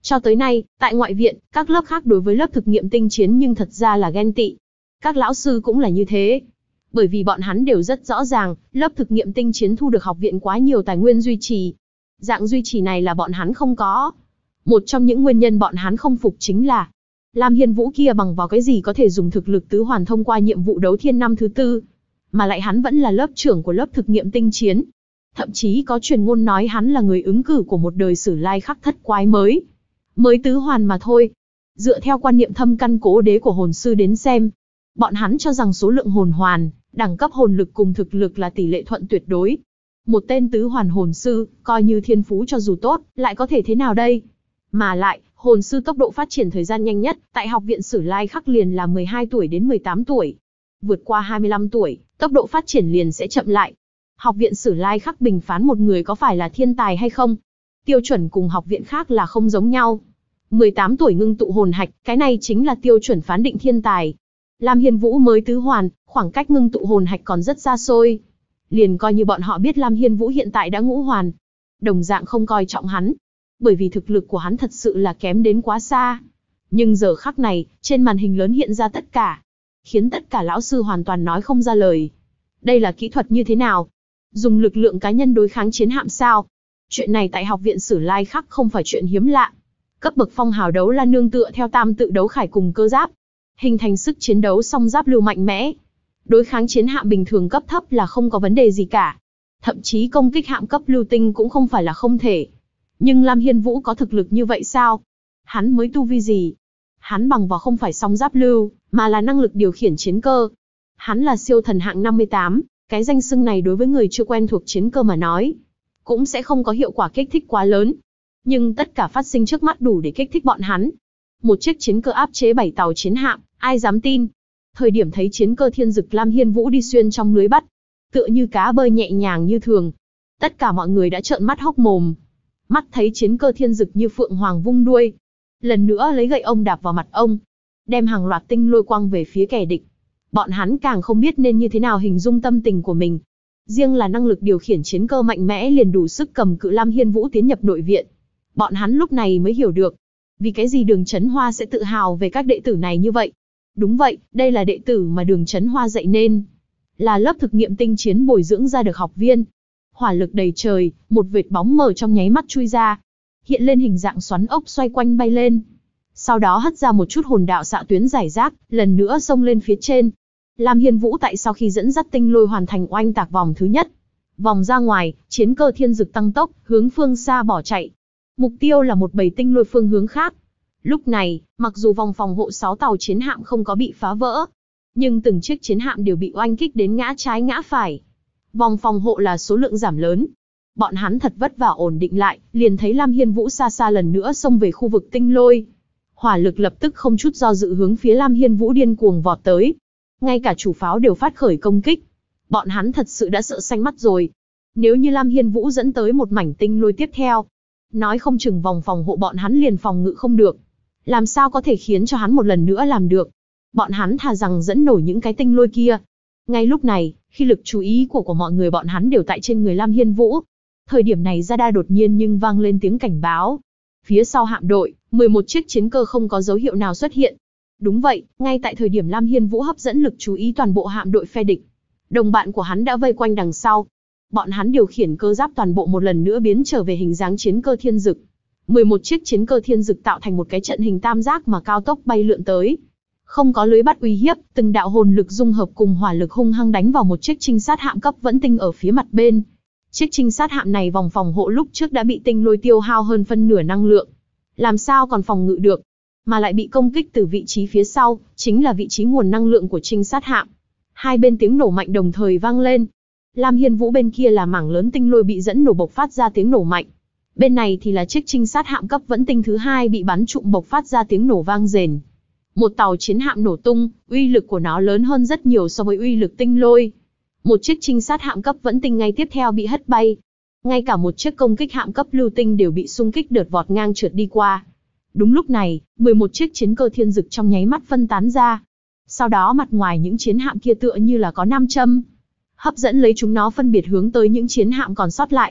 Cho tới nay, tại ngoại viện, các lớp khác đối với lớp thực nghiệm tinh chiến nhưng thật ra là ghen tị. Các lão sư cũng là như thế. Bởi vì bọn hắn đều rất rõ ràng, lớp thực nghiệm tinh chiến thu được học viện quá nhiều tài nguyên duy trì. Dạng duy trì này là bọn hắn không có. Một trong những nguyên nhân bọn hắn không phục chính là Lam Hiên Vũ kia bằng vào cái gì có thể dùng thực lực tứ hoàn thông qua nhiệm vụ đấu thiên năm thứ tư. Mà lại hắn vẫn là lớp trưởng của lớp thực nghiệm tinh chiến. Thậm chí có truyền ngôn nói hắn là người ứng cử của một đời sử lai khắc thất quái mới tứ hoàn mà thôi. Dựa theo quan niệm thâm căn cố đế của hồn sư đến xem, bọn hắn cho rằng số lượng hồn hoàn, đẳng cấp hồn lực cùng thực lực là tỷ lệ thuận tuyệt đối. Một tên tứ hoàn hồn sư, coi như thiên phú cho dù tốt, lại có thể thế nào đây? Mà lại, hồn sư tốc độ phát triển thời gian nhanh nhất, tại học viện Sử Lai Khắc liền là 12 tuổi đến 18 tuổi. Vượt qua 25 tuổi, tốc độ phát triển liền sẽ chậm lại. Học viện Sử Lai Khắc bình phán một người có phải là thiên tài hay không? Tiêu chuẩn cùng học viện khác là không giống nhau. 18 tuổi ngưng tụ hồn hạch, cái này chính là tiêu chuẩn phán định thiên tài. Lam Hiên Vũ mới tứ hoàn, khoảng cách ngưng tụ hồn hạch còn rất xa xôi. Liền coi như bọn họ biết Lam Hiên Vũ hiện tại đã ngũ hoàn, đồng dạng không coi trọng hắn, bởi vì thực lực của hắn thật sự là kém đến quá xa. Nhưng giờ khắc này, trên màn hình lớn hiện ra tất cả, khiến tất cả lão sư hoàn toàn nói không ra lời. Đây là kỹ thuật như thế nào? Dùng lực lượng cá nhân đối kháng chiến hạm sao? Chuyện này tại học viện Sử Lai Khắc không phải chuyện hiếm lạ. Cấp bậc phong hào đấu la nương tựa theo tam tự đấu khải cùng cơ giáp, hình thành sức chiến đấu song giáp lưu mạnh mẽ. Đối kháng chiến hạm bình thường cấp thấp là không có vấn đề gì cả. Thậm chí công kích hạm cấp lưu tinh cũng không phải là không thể. Nhưng Lam Hiên Vũ có thực lực như vậy sao? Hắn mới tu vi gì? Hắn bằng vào không phải song giáp lưu, mà là năng lực điều khiển chiến cơ. Hắn là siêu thần hạng 58, cái danh xưng này đối với người chưa quen thuộc chiến cơ mà nói, cũng sẽ không có hiệu quả kích thích quá lớn. Nhưng tất cả phát sinh trước mắt đủ để kích thích bọn hắn. Một chiếc chiến cơ áp chế 7 tàu chiến hạm, ai dám tin? Thời điểm thấy chiến cơ thiên dực Lam Hiên Vũ đi xuyên trong lưới bắt, tựa như cá bơi nhẹ nhàng như thường. Tất cả mọi người đã trợn mắt hốc mồm. Mắt thấy chiến cơ thiên dực như phượng hoàng vung đuôi, lần nữa lấy gậy ông đạp vào mặt ông, đem hàng loạt tinh lôi quăng về phía kẻ địch. Bọn hắn càng không biết nên như thế nào hình dung tâm tình của mình. Riêng là năng lực điều khiển chiến cơ mạnh mẽ liền đủ sức cầm cự Lam Hiên Vũ tiến nhập nội viện. Bọn hắn lúc này mới hiểu được, vì cái gì Đường Chấn Hoa sẽ tự hào về các đệ tử này như vậy. Đúng vậy, đây là đệ tử mà Đường Chấn Hoa dạy nên. Là lớp thực nghiệm tinh chiến bồi dưỡng ra được học viên. Hỏa lực đầy trời, một vệt bóng mờ trong nháy mắt chui ra. Hiện lên hình dạng xoắn ốc xoay quanh bay lên. Sau đó hất ra một chút hồn đạo xạ tuyến rải rác, lần nữa xông lên phía trên. Lam Hiên Vũ tại sau khi dẫn dắt tinh lôi hoàn thành oanh tạc vòng thứ nhất. Vòng ra ngoài, chiến cơ thiên dực tăng tốc, hướng phương xa bỏ chạy. Mục tiêu là một bầy tinh lôi phương hướng khác. Lúc này, mặc dù vòng phòng hộ 6 tàu chiến hạm không có bị phá vỡ, nhưng từng chiếc chiến hạm đều bị oanh kích đến ngã trái ngã phải. Vòng phòng hộ là số lượng giảm lớn. Bọn hắn thật vất vả ổn định lại, liền thấy Lam Hiên Vũ xa xa lần nữa xông về khu vực tinh lôi. Hỏa lực lập tức không chút do dự hướng phía Lam Hiên Vũ điên cuồng vọt tới. Ngay cả chủ pháo đều phát khởi công kích. Bọn hắn thật sự đã sợ xanh mắt rồi. Nếu như Lam Hiên Vũ dẫn tới một mảnh tinh lôi tiếp theo, nói không chừng vòng phòng hộ bọn hắn liền phòng ngự không được. Làm sao có thể khiến cho hắn một lần nữa làm được? Bọn hắn thà rằng dẫn nổi những cái tinh lôi kia. Ngay lúc này, khi lực chú ý của mọi người bọn hắn đều tại trên người Lam Hiên Vũ. Thời điểm này radar đột nhiên nhưng vang lên tiếng cảnh báo. Phía sau hạm đội, 11 chiếc chiến cơ không có dấu hiệu nào xuất hiện. Đúng vậy, ngay tại thời điểm Lam Hiên Vũ hấp dẫn lực chú ý toàn bộ hạm đội phe địch, đồng bạn của hắn đã vây quanh đằng sau. Bọn hắn điều khiển cơ giáp toàn bộ một lần nữa biến trở về hình dáng chiến cơ thiên dực. 11 chiếc chiến cơ thiên dực tạo thành một cái trận hình tam giác mà cao tốc bay lượn tới. Không có lưới bắt uy hiếp, từng đạo hồn lực dung hợp cùng hỏa lực hung hăng đánh vào một chiếc trinh sát hạm cấp vẫn tinh ở phía mặt bên. Chiếc trinh sát hạm này vòng phòng hộ lúc trước đã bị tinh lôi tiêu hao hơn phân nửa năng lượng. Làm sao còn phòng ngự được, mà lại bị công kích từ vị trí phía sau, chính là vị trí nguồn năng lượng của trinh sát hạm. Hai bên tiếng nổ mạnh đồng thời vang lên. Lam Hiên Vũ bên kia là mảng lớn tinh lôi bị dẫn nổ bộc phát ra tiếng nổ mạnh. Bên này thì là chiếc trinh sát hạm cấp vẫn tinh thứ hai bị bắn trụm bộc phát ra tiếng nổ vang rền. Một tàu chiến hạm nổ tung, uy lực của nó lớn hơn rất nhiều so với uy lực tinh lôi. Một chiếc trinh sát hạm cấp vẫn tinh ngay tiếp theo bị hất bay. Ngay cả một chiếc công kích hạm cấp lưu tinh đều bị xung kích đợt vọt ngang trượt đi qua. Đúng lúc này, 11 chiếc chiến cơ thiên dực trong nháy mắt phân tán ra. Sau đó mặt ngoài những chiến hạm kia tựa như là có nam châm, hấp dẫn lấy chúng nó phân biệt hướng tới những chiến hạm còn sót lại.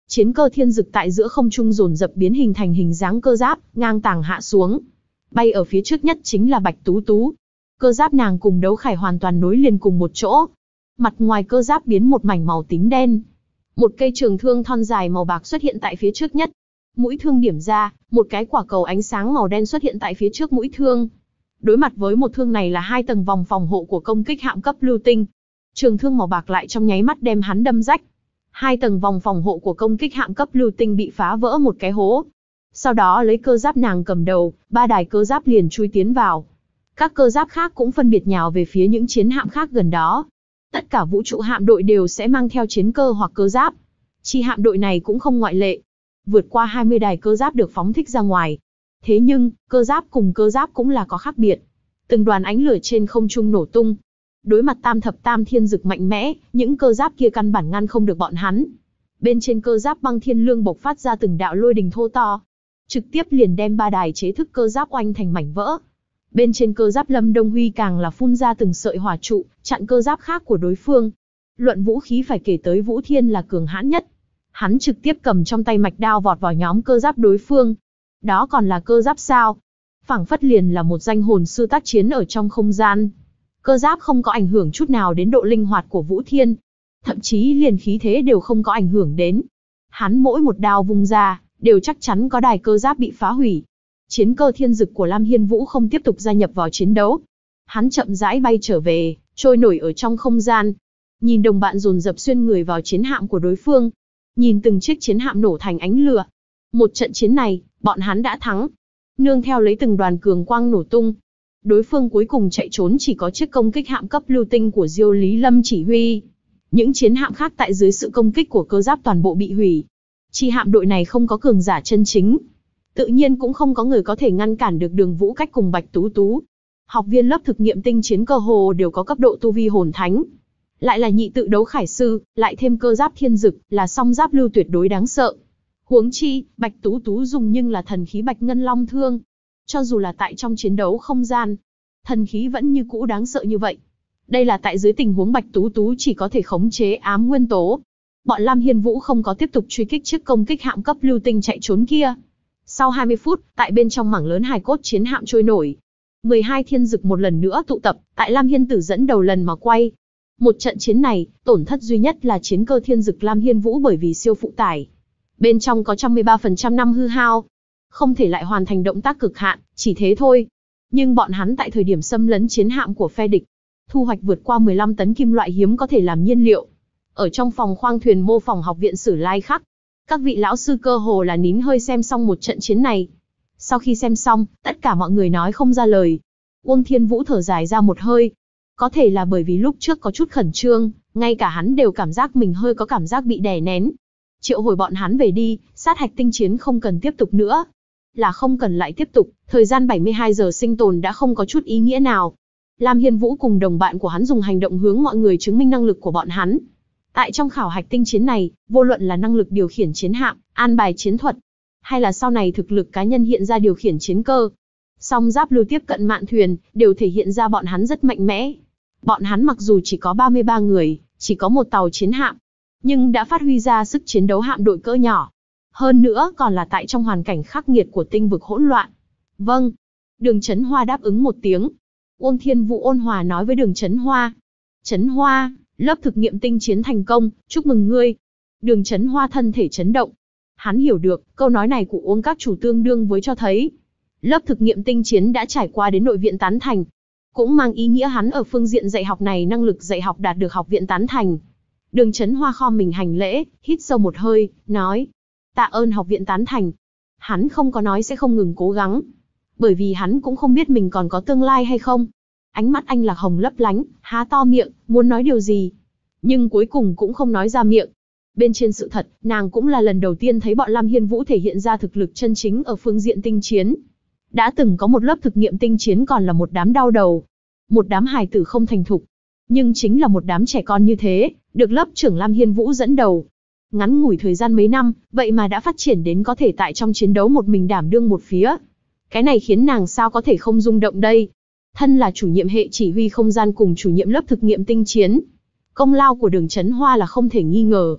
Chiến cơ thiên dực tại giữa không trung dồn dập biến hình thành hình dáng cơ giáp, ngang tàng hạ xuống. Bay ở phía trước nhất chính là Bạch Tú Tú. Cơ giáp nàng cùng đấu khải hoàn toàn nối liền cùng một chỗ. Mặt ngoài cơ giáp biến một mảnh màu tím đen. Một cây trường thương thon dài màu bạc xuất hiện tại phía trước nhất. Mũi thương điểm ra, một cái quả cầu ánh sáng màu đen xuất hiện tại phía trước mũi thương. Đối mặt với một thương này là 2 tầng vòng phòng hộ của công kích hạm cấp lưu tinh. Trường thương màu bạc lại trong nháy mắt đem hắn đâm rách. 2 tầng vòng phòng hộ của công kích hạm cấp lưu tinh bị phá vỡ một cái hố. Sau đó lấy cơ giáp nàng cầm đầu, 3 đài cơ giáp liền chui tiến vào. Các cơ giáp khác cũng phân biệt nhào về phía những chiến hạm khác gần đó. Tất cả vũ trụ hạm đội đều sẽ mang theo chiến cơ hoặc cơ giáp. Chi hạm đội này cũng không ngoại lệ. Vượt qua 20 đài cơ giáp được phóng thích ra ngoài. Thế nhưng, cơ giáp cùng cơ giáp cũng là có khác biệt. Từng đoàn ánh lửa trên không trung nổ tung. Đối mặt tam thập tam thiên dực mạnh mẽ, những cơ giáp kia căn bản ngăn không được bọn hắn. Bên trên cơ giáp băng thiên lương bộc phát ra từng đạo lôi đình thô to. Trực tiếp liền đem 3 đài chế thức cơ giáp oanh thành mảnh vỡ. Bên trên cơ giáp Lâm Đông Huy càng là phun ra từng sợi hỏa trụ, chặn cơ giáp khác của đối phương. Luận vũ khí phải kể tới Vũ Thiên là cường hãn nhất. Hắn trực tiếp cầm trong tay mạch đao vọt vào nhóm cơ giáp đối phương. Đó còn là cơ giáp sao? Phảng phất liền là một danh hồn sư tác chiến ở trong không gian. Cơ giáp không có ảnh hưởng chút nào đến độ linh hoạt của Vũ Thiên. Thậm chí liền khí thế đều không có ảnh hưởng đến. Hắn mỗi một đao vung ra, đều chắc chắn có đài cơ giáp bị phá hủy. Chiến cơ thiên dực của Lam Hiên Vũ không tiếp tục gia nhập vào chiến đấu. Hắn chậm rãi bay trở về, trôi nổi ở trong không gian. Nhìn đồng bạn dồn dập xuyên người vào chiến hạm của đối phương. Nhìn từng chiếc chiến hạm nổ thành ánh lửa. Một trận chiến này, bọn hắn đã thắng. Nương theo lấy từng đoàn cường quang nổ tung. Đối phương cuối cùng chạy trốn chỉ có chiếc công kích hạm cấp lưu tinh của Diêu Lý Lâm chỉ huy. Những chiến hạm khác tại dưới sự công kích của cơ giáp toàn bộ bị hủy. Chi hạm đội này không có cường giả chân chính. Tự nhiên cũng không có người có thể ngăn cản được Đường Vũ Cách cùng Bạch Tú Tú. Học viên lớp thực nghiệm tinh chiến cơ hồ đều có cấp độ tu vi hồn thánh. Lại là nhị tự đấu khải sư, lại thêm cơ giáp thiên dực, là song giáp lưu tuyệt đối đáng sợ. Huống chi, Bạch Tú Tú dùng nhưng là thần khí Bạch Ngân Long Thương. Cho dù là tại trong chiến đấu không gian, thần khí vẫn như cũ đáng sợ như vậy. Đây là tại dưới tình huống Bạch Tú Tú chỉ có thể khống chế ám nguyên tố. Bọn Lam Hiên Vũ không có tiếp tục truy kích chiếc công kích hạm cấp lưu tinh chạy trốn kia. Sau 20 phút, tại bên trong mảng lớn hài cốt chiến hạm trôi nổi, 12 thiên dực một lần nữa tụ tập, tại Lam Hiên Tử dẫn đầu lần mà quay. Một trận chiến này, tổn thất duy nhất là chiến cơ thiên dực Lam Hiên Vũ bởi vì siêu phụ tải. Bên trong có 113% năm hư hao. Không thể lại hoàn thành động tác cực hạn, chỉ thế thôi. Nhưng bọn hắn tại thời điểm xâm lấn chiến hạm của phe địch, thu hoạch vượt qua 15 tấn kim loại hiếm có thể làm nhiên liệu. Ở trong phòng khoang thuyền mô phỏng học viện Sử Lai Khắc, các vị lão sư cơ hồ là nín hơi xem xong một trận chiến này. Sau khi xem xong, tất cả mọi người nói không ra lời. Uông Thiên Vũ thở dài ra một hơi. Có thể là bởi vì lúc trước có chút khẩn trương, ngay cả hắn đều cảm giác mình hơi có cảm giác bị đè nén. Triệu hồi bọn hắn về đi, sát hạch tinh chiến không cần tiếp tục nữa. Là không cần lại tiếp tục, thời gian 72 giờ sinh tồn đã không có chút ý nghĩa nào. Lam Hiên Vũ cùng đồng bạn của hắn dùng hành động hướng mọi người chứng minh năng lực của bọn hắn. Tại trong khảo hạch tinh chiến này, vô luận là năng lực điều khiển chiến hạm, an bài chiến thuật, hay là sau này thực lực cá nhân hiện ra điều khiển chiến cơ, song giáp lưu tiếp cận mạn thuyền, đều thể hiện ra bọn hắn rất mạnh mẽ. Bọn hắn mặc dù chỉ có 33 người, chỉ có một tàu chiến hạm, nhưng đã phát huy ra sức chiến đấu hạm đội cỡ nhỏ. Hơn nữa còn là tại trong hoàn cảnh khắc nghiệt của tinh vực hỗn loạn. Vâng. Đường Chấn Hoa đáp ứng một tiếng. Uông Thiên Vũ ôn hòa nói với Đường Chấn Hoa. Chấn Hoa, lớp thực nghiệm tinh chiến thành công, chúc mừng ngươi. Đường Chấn Hoa thân thể chấn động. Hắn hiểu được, câu nói này của Uông các chủ tương đương với cho thấy lớp thực nghiệm tinh chiến đã trải qua đến nội viện tán thành. Cũng mang ý nghĩa hắn ở phương diện dạy học này năng lực dạy học đạt được học viện tán thành. Đường Chấn Hoa khom mình hành lễ, hít sâu một hơi, nói. Tạ ơn học viện tán thành. Hắn không có nói sẽ không ngừng cố gắng. Bởi vì hắn cũng không biết mình còn có tương lai hay không. Ánh mắt anh Lạc Hồng lấp lánh, há to miệng, muốn nói điều gì. Nhưng cuối cùng cũng không nói ra miệng. Bên trên sự thật, nàng cũng là lần đầu tiên thấy bọn Lam Hiên Vũ thể hiện ra thực lực chân chính ở phương diện tinh chiến. Đã từng có một lớp thực nghiệm tinh chiến còn là một đám đau đầu. Một đám hài tử không thành thục. Nhưng chính là một đám trẻ con như thế, được lớp trưởng Lam Hiên Vũ dẫn đầu. Ngắn ngủi thời gian mấy năm, vậy mà đã phát triển đến có thể tại trong chiến đấu một mình đảm đương một phía. Cái này khiến nàng sao có thể không rung động đây. Thân là chủ nhiệm hệ chỉ huy không gian cùng chủ nhiệm lớp thực nghiệm tinh chiến. Công lao của Đường Chấn Hoa là không thể nghi ngờ.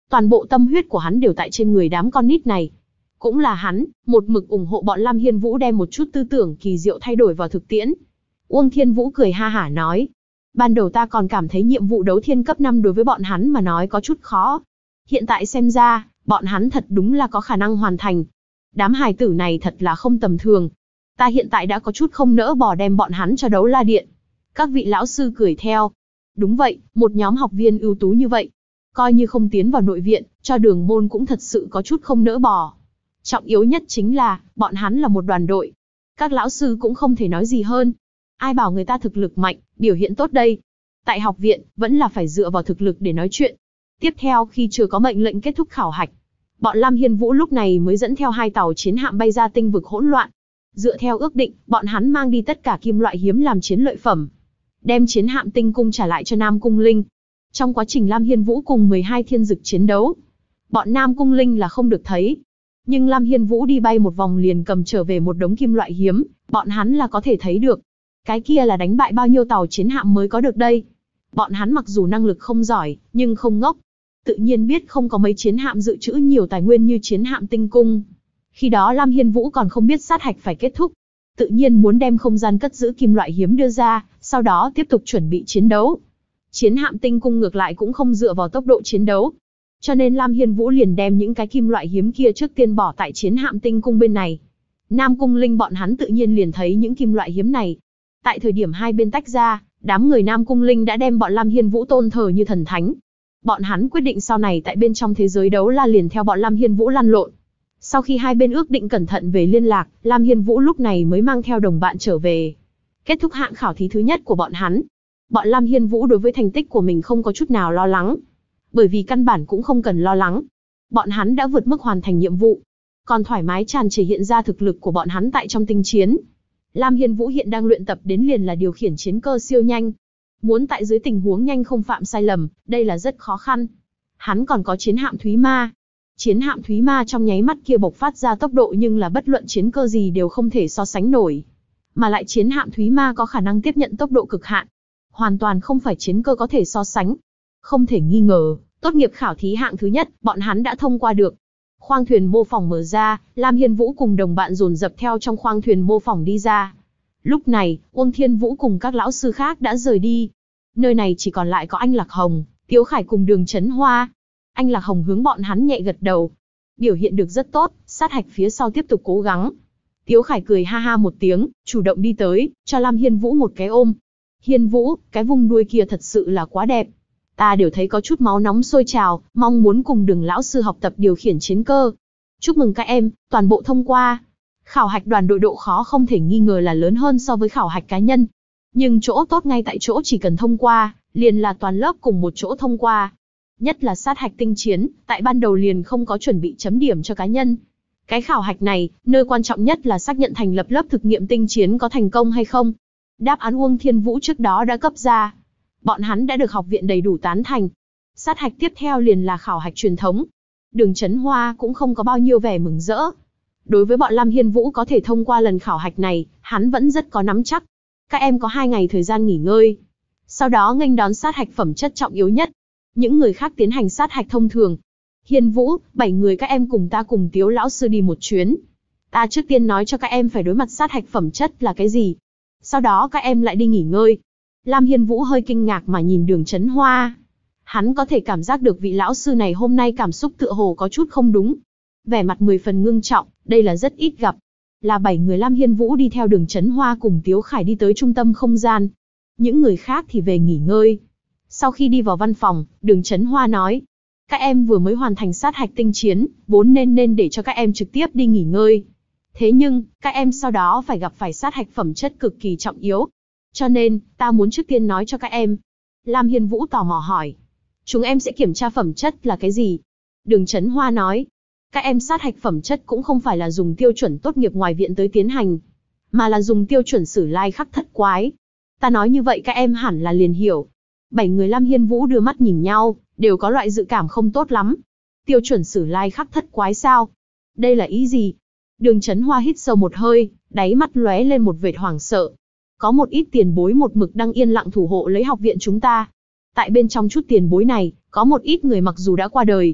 Toàn bộ tâm huyết của hắn đều tại trên người đám con nít này. Cũng là hắn, một mực ủng hộ bọn Lam Hiên Vũ đem một chút tư tưởng kỳ diệu thay đổi vào thực tiễn. Uông Thiên Vũ cười ha hả nói. Ban đầu ta còn cảm thấy nhiệm vụ đấu thiên cấp 5 đối với bọn hắn mà nói có chút khó. Hiện tại xem ra, bọn hắn thật đúng là có khả năng hoàn thành. Đám hài tử này thật là không tầm thường. Ta hiện tại đã có chút không nỡ bỏ đem bọn hắn cho đấu la điện. Các vị lão sư cười theo. Đúng vậy, một nhóm học viên ưu tú như vậy. Coi như không tiến vào nội viện, cho đường môn cũng thật sự có chút không nỡ bỏ. Trọng yếu nhất chính là, bọn hắn là một đoàn đội. Các lão sư cũng không thể nói gì hơn. Ai bảo người ta thực lực mạnh, biểu hiện tốt đây. Tại học viện, vẫn là phải dựa vào thực lực để nói chuyện. Tiếp theo khi chưa có mệnh lệnh kết thúc khảo hạch, bọn Lam Hiên Vũ lúc này mới dẫn theo 2 tàu chiến hạm bay ra tinh vực hỗn loạn. Dựa theo ước định, bọn hắn mang đi tất cả kim loại hiếm làm chiến lợi phẩm. Đem chiến hạm tinh cung trả lại cho Nam Cung Linh. Trong quá trình Lam Hiên Vũ cùng 12 thiên dực chiến đấu, bọn Nam Cung Linh là không được thấy. Nhưng Lam Hiên Vũ đi bay một vòng liền cầm trở về một đống kim loại hiếm, bọn hắn là có thể thấy được. Cái kia là đánh bại bao nhiêu tàu chiến hạm mới có được đây. Bọn hắn mặc dù năng lực không giỏi, nhưng không ngốc. Tự nhiên biết không có mấy chiến hạm dự trữ nhiều tài nguyên như chiến hạm tinh cung. Khi đó Lam Hiên Vũ còn không biết sát hạch phải kết thúc. Tự nhiên muốn đem không gian cất giữ kim loại hiếm đưa ra, sau đó tiếp tục chuẩn bị chiến đấu. Chiến hạm tinh cung ngược lại cũng không dựa vào tốc độ chiến đấu. Cho nên Lam Hiên Vũ liền đem những cái kim loại hiếm kia trước tiên bỏ tại chiến hạm tinh cung bên này. Nam Cung Linh bọn hắn tự nhiên liền thấy những kim loại hiếm này. Tại thời điểm hai bên tách ra, đám người Nam Cung Linh đã đem bọn Lam Hiên Vũ tôn thờ như thần thánh. Bọn hắn quyết định sau này tại bên trong thế giới đấu la liền theo bọn Lam Hiên Vũ lăn lộn. Sau khi hai bên ước định cẩn thận về liên lạc, Lam Hiên Vũ lúc này mới mang theo đồng bạn trở về. Kết thúc hạng khảo thí thứ nhất của bọn hắn. Bọn Lam Hiên Vũ đối với thành tích của mình không có chút nào lo lắng. Bởi vì căn bản cũng không cần lo lắng. Bọn hắn đã vượt mức hoàn thành nhiệm vụ. Còn thoải mái tràn trề hiện ra thực lực của bọn hắn tại trong tinh chiến. Lam Hiên Vũ hiện đang luyện tập đến liền là điều khiển chiến cơ siêu nhanh. Muốn tại dưới tình huống nhanh không phạm sai lầm, đây là rất khó khăn. Hắn còn có chiến hạm Thúy Ma. Chiến hạm Thúy Ma trong nháy mắt kia bộc phát ra tốc độ nhưng là bất luận chiến cơ gì đều không thể so sánh nổi. Mà lại chiến hạm Thúy Ma có khả năng tiếp nhận tốc độ cực hạn. Hoàn toàn không phải chiến cơ có thể so sánh. Không thể nghi ngờ, tốt nghiệp khảo thí hạng thứ nhất, bọn hắn đã thông qua được. Khoang thuyền mô phỏng mở ra, Lam Hiên Vũ cùng đồng bạn dồn dập theo trong khoang thuyền mô phỏng đi ra. Lúc này, Uông Thiên Vũ cùng các lão sư khác đã rời đi. Nơi này chỉ còn lại có anh Lạc Hồng, Tiếu Khải cùng Đường Chấn Hoa. Anh Lạc Hồng hướng bọn hắn nhẹ gật đầu. Biểu hiện được rất tốt, sát hạch phía sau tiếp tục cố gắng. Tiếu Khải cười ha ha một tiếng, chủ động đi tới, cho Lam Hiên Vũ một cái ôm. Hiên Vũ, cái vùng đuôi kia thật sự là quá đẹp. Ta đều thấy có chút máu nóng sôi trào, mong muốn cùng Đường lão sư học tập điều khiển chiến cơ. Chúc mừng các em, toàn bộ thông qua. Khảo hạch đoàn đội độ khó không thể nghi ngờ là lớn hơn so với khảo hạch cá nhân. Nhưng chỗ tốt ngay tại chỗ chỉ cần thông qua, liền là toàn lớp cùng một chỗ thông qua. Nhất là sát hạch tinh chiến, tại ban đầu liền không có chuẩn bị chấm điểm cho cá nhân. Cái khảo hạch này, nơi quan trọng nhất là xác nhận thành lập lớp thực nghiệm tinh chiến có thành công hay không. Đáp án Uông Thiên Vũ trước đó đã cấp ra. Bọn hắn đã được học viện đầy đủ tán thành. Sát hạch tiếp theo liền là khảo hạch truyền thống. Đường Chấn Hoa cũng không có bao nhiêu vẻ mừng rỡ. Đối với bọn Lam Hiên Vũ có thể thông qua lần khảo hạch này, hắn vẫn rất có nắm chắc. Các em có 2 ngày thời gian nghỉ ngơi. Sau đó nghênh đón sát hạch phẩm chất trọng yếu nhất. Những người khác tiến hành sát hạch thông thường. Hiên Vũ, 7 người các em cùng ta cùng Tiếu lão sư đi một chuyến. Ta trước tiên nói cho các em phải đối mặt sát hạch phẩm chất là cái gì. Sau đó các em lại đi nghỉ ngơi. Lam Hiên Vũ hơi kinh ngạc mà nhìn Đường Chấn Hoa. Hắn có thể cảm giác được vị lão sư này hôm nay cảm xúc tựa hồ có chút không đúng. Vẻ mặt 10 phần ngưng trọng, đây là rất ít gặp. Là 7 người Lam Hiên Vũ đi theo Đường Chấn Hoa cùng Tiếu Khải đi tới trung tâm không gian. Những người khác thì về nghỉ ngơi. Sau khi đi vào văn phòng, Đường Chấn Hoa nói. Các em vừa mới hoàn thành sát hạch tinh chiến, vốn nên để cho các em trực tiếp đi nghỉ ngơi. Thế nhưng, các em sau đó phải gặp phải sát hạch phẩm chất cực kỳ trọng yếu. Cho nên, ta muốn trước tiên nói cho các em. Lam Hiên Vũ tò mò hỏi. Chúng em sẽ kiểm tra phẩm chất là cái gì? Đường Chấn Hoa nói. Các em sát hạch phẩm chất cũng không phải là dùng tiêu chuẩn tốt nghiệp ngoài viện tới tiến hành, mà là dùng tiêu chuẩn Sử Lai Khắc Thất Quái. Ta nói như vậy các em hẳn là liền hiểu. 7 người Lam Hiên Vũ đưa mắt nhìn nhau, đều có loại dự cảm không tốt lắm. Tiêu chuẩn Sử Lai Khắc Thất Quái sao? Đây là ý gì? Đường Chấn Hoa hít sâu một hơi, đáy mắt lóe lên một vệt hoảng sợ. Có một ít tiền bối một mực đang yên lặng thủ hộ lấy học viện chúng ta. Tại bên trong chút tiền bối này, có một ít người mặc dù đã qua đời,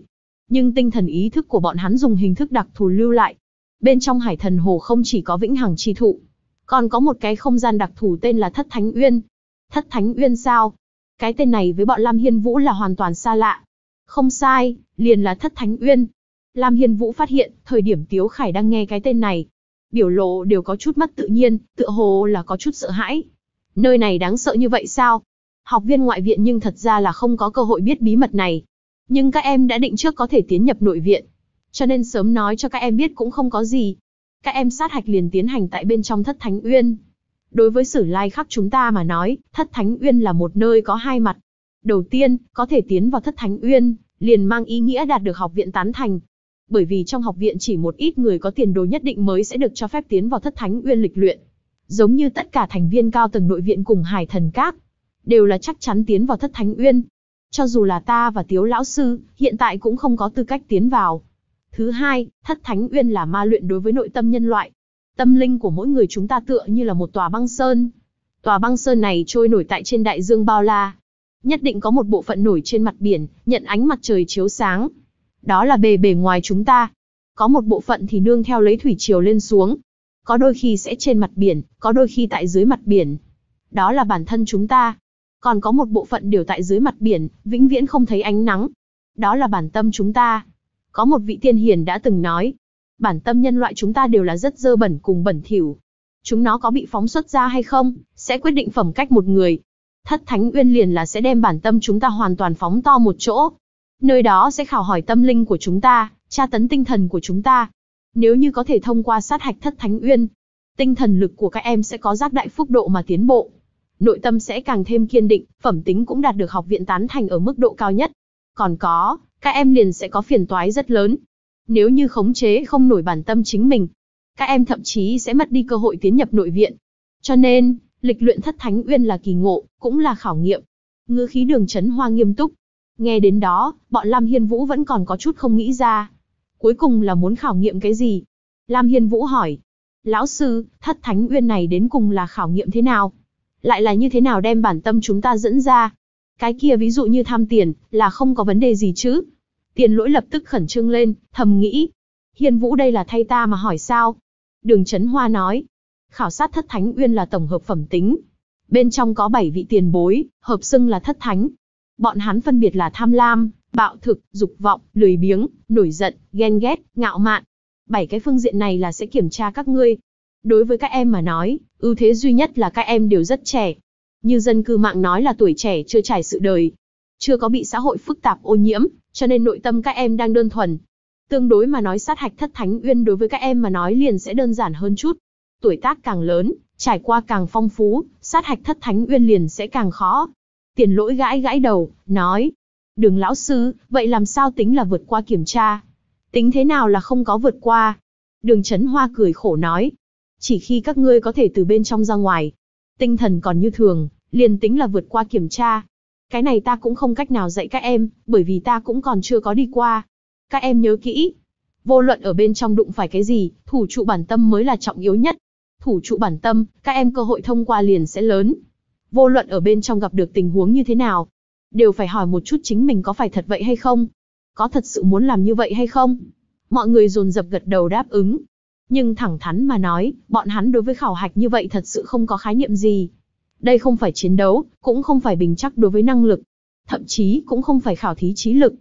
nhưng tinh thần ý thức của bọn hắn dùng hình thức đặc thù lưu lại. Bên trong Hải Thần Hồ không chỉ có Vĩnh Hằng Chi Thụ, còn có một cái không gian đặc thù tên là Thất Thánh Uyên. Thất Thánh Uyên sao? Cái tên này với bọn Lam Hiên Vũ là hoàn toàn xa lạ. Không sai, liền là Thất Thánh Uyên. Lam Hiên Vũ phát hiện, thời điểm Tiếu Khải đang nghe cái tên này, biểu lộ đều có chút mất tự nhiên, tựa hồ là có chút sợ hãi. Nơi này đáng sợ như vậy sao? Học viên ngoại viện nhưng thật ra là không có cơ hội biết bí mật này. Nhưng các em đã định trước có thể tiến nhập nội viện, cho nên sớm nói cho các em biết cũng không có gì. Các em sát hạch liền tiến hành tại bên trong Thất Thánh Uyên. Đối với Sử Lai Khắc chúng ta mà nói, Thất Thánh Uyên là một nơi có hai mặt. Đầu tiên, có thể tiến vào Thất Thánh Uyên, liền mang ý nghĩa đạt được học viện tán thành. Bởi vì trong học viện chỉ một ít người có tiền đồ nhất định mới sẽ được cho phép tiến vào Thất Thánh Uyên lịch luyện. Giống như tất cả thành viên cao tầng nội viện cùng Hải Thần Các, đều là chắc chắn tiến vào Thất Thánh Uyên. Cho dù là ta và Tiếu lão sư, hiện tại cũng không có tư cách tiến vào. Thứ hai, Thất Thánh Uyên là ma luyện đối với nội tâm nhân loại. Tâm linh của mỗi người chúng ta tựa như là một tòa băng sơn. Tòa băng sơn này trôi nổi tại trên đại dương bao la. Nhất định có một bộ phận nổi trên mặt biển, nhận ánh mặt trời chiếu sáng. Đó là bề ngoài chúng ta. Có một bộ phận thì nương theo lấy thủy triều lên xuống. Có đôi khi sẽ trên mặt biển, có đôi khi tại dưới mặt biển. Đó là bản thân chúng ta. Còn có một bộ phận đều tại dưới mặt biển, vĩnh viễn không thấy ánh nắng. Đó là bản tâm chúng ta. Có một vị tiên hiền đã từng nói, bản tâm nhân loại chúng ta đều là rất dơ bẩn cùng bẩn thỉu. Chúng nó có bị phóng xuất ra hay không, sẽ quyết định phẩm cách một người. Thất Thánh Uyên liền là sẽ đem bản tâm chúng ta hoàn toàn phóng to một chỗ. Nơi đó sẽ khảo hỏi tâm linh của chúng ta, tra tấn tinh thần của chúng ta. Nếu như có thể thông qua sát hạch Thất Thánh Uyên, tinh thần lực của các em sẽ có giác đại phúc độ mà tiến bộ. Nội tâm sẽ càng thêm kiên định, phẩm tính cũng đạt được học viện tán thành ở mức độ cao nhất. Còn có, các em liền sẽ có phiền toái rất lớn. Nếu như khống chế không nổi bản tâm chính mình, các em thậm chí sẽ mất đi cơ hội tiến nhập nội viện. Cho nên, lịch luyện Thất Thánh Uyên là kỳ ngộ, cũng là khảo nghiệm. Ngữ khí Đường Chấn Hoa nghiêm túc. Nghe đến đó, bọn Lam Hiên Vũ vẫn còn có chút không nghĩ ra. Cuối cùng là muốn khảo nghiệm cái gì? Lam Hiên Vũ hỏi. Lão sư, Thất Thánh Uyên này đến cùng là khảo nghiệm thế nào? Lại là như thế nào đem bản tâm chúng ta dẫn ra? Cái kia ví dụ như tham tiền, là không có vấn đề gì chứ? Tiền Lỗi lập tức khẩn trương lên, thầm nghĩ. Hiên Vũ đây là thay ta mà hỏi sao? Đường Chấn Hoa nói. Khảo sát Thất Thánh Uyên là tổng hợp phẩm tính. Bên trong có 7 vị tiền bối, hợp xưng là Thất Thánh. Bọn hắn phân biệt là tham lam, bạo thực, dục vọng, lười biếng, nổi giận, ghen ghét, ngạo mạn. 7 cái phương diện này là sẽ kiểm tra các ngươi. Đối với các em mà nói, ưu thế duy nhất là các em đều rất trẻ. Như dân cư mạng nói là tuổi trẻ chưa trải sự đời, chưa có bị xã hội phức tạp ô nhiễm, cho nên nội tâm các em đang đơn thuần. Tương đối mà nói sát hạch Thất Thánh Uyên đối với các em mà nói liền sẽ đơn giản hơn chút. Tuổi tác càng lớn, trải qua càng phong phú, sát hạch Thất Thánh Uyên liền sẽ càng khó. Tiền Lỗi gãi gãi đầu, nói. Đường lão sư, vậy làm sao tính là vượt qua kiểm tra? Tính thế nào là không có vượt qua? Đường Chấn Hoa cười khổ nói. Chỉ khi các ngươi có thể từ bên trong ra ngoài, tinh thần còn như thường, liền tính là vượt qua kiểm tra. Cái này ta cũng không cách nào dạy các em, bởi vì ta cũng còn chưa có đi qua. Các em nhớ kỹ, vô luận ở bên trong đụng phải cái gì, thủ trụ bản tâm mới là trọng yếu nhất. Thủ trụ bản tâm, các em cơ hội thông qua liền sẽ lớn. Vô luận ở bên trong gặp được tình huống như thế nào, đều phải hỏi một chút chính mình có phải thật vậy hay không? Có thật sự muốn làm như vậy hay không? Mọi người dồn dập gật đầu đáp ứng. Nhưng thẳng thắn mà nói, bọn hắn đối với khảo hạch như vậy thật sự không có khái niệm gì. Đây không phải chiến đấu, cũng không phải bình chắc đối với năng lực. Thậm chí cũng không phải khảo thí trí lực.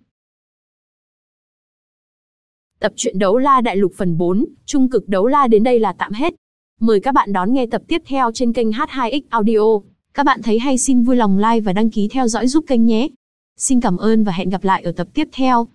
Tập truyện Đấu La Đại Lục phần 4, Trung Cực Đấu La đến đây là tạm hết. Mời các bạn đón nghe tập tiếp theo trên kênh H2X Audio. Các bạn thấy hay xin vui lòng like và đăng ký theo dõi giúp kênh nhé. Xin cảm ơn và hẹn gặp lại ở tập tiếp theo.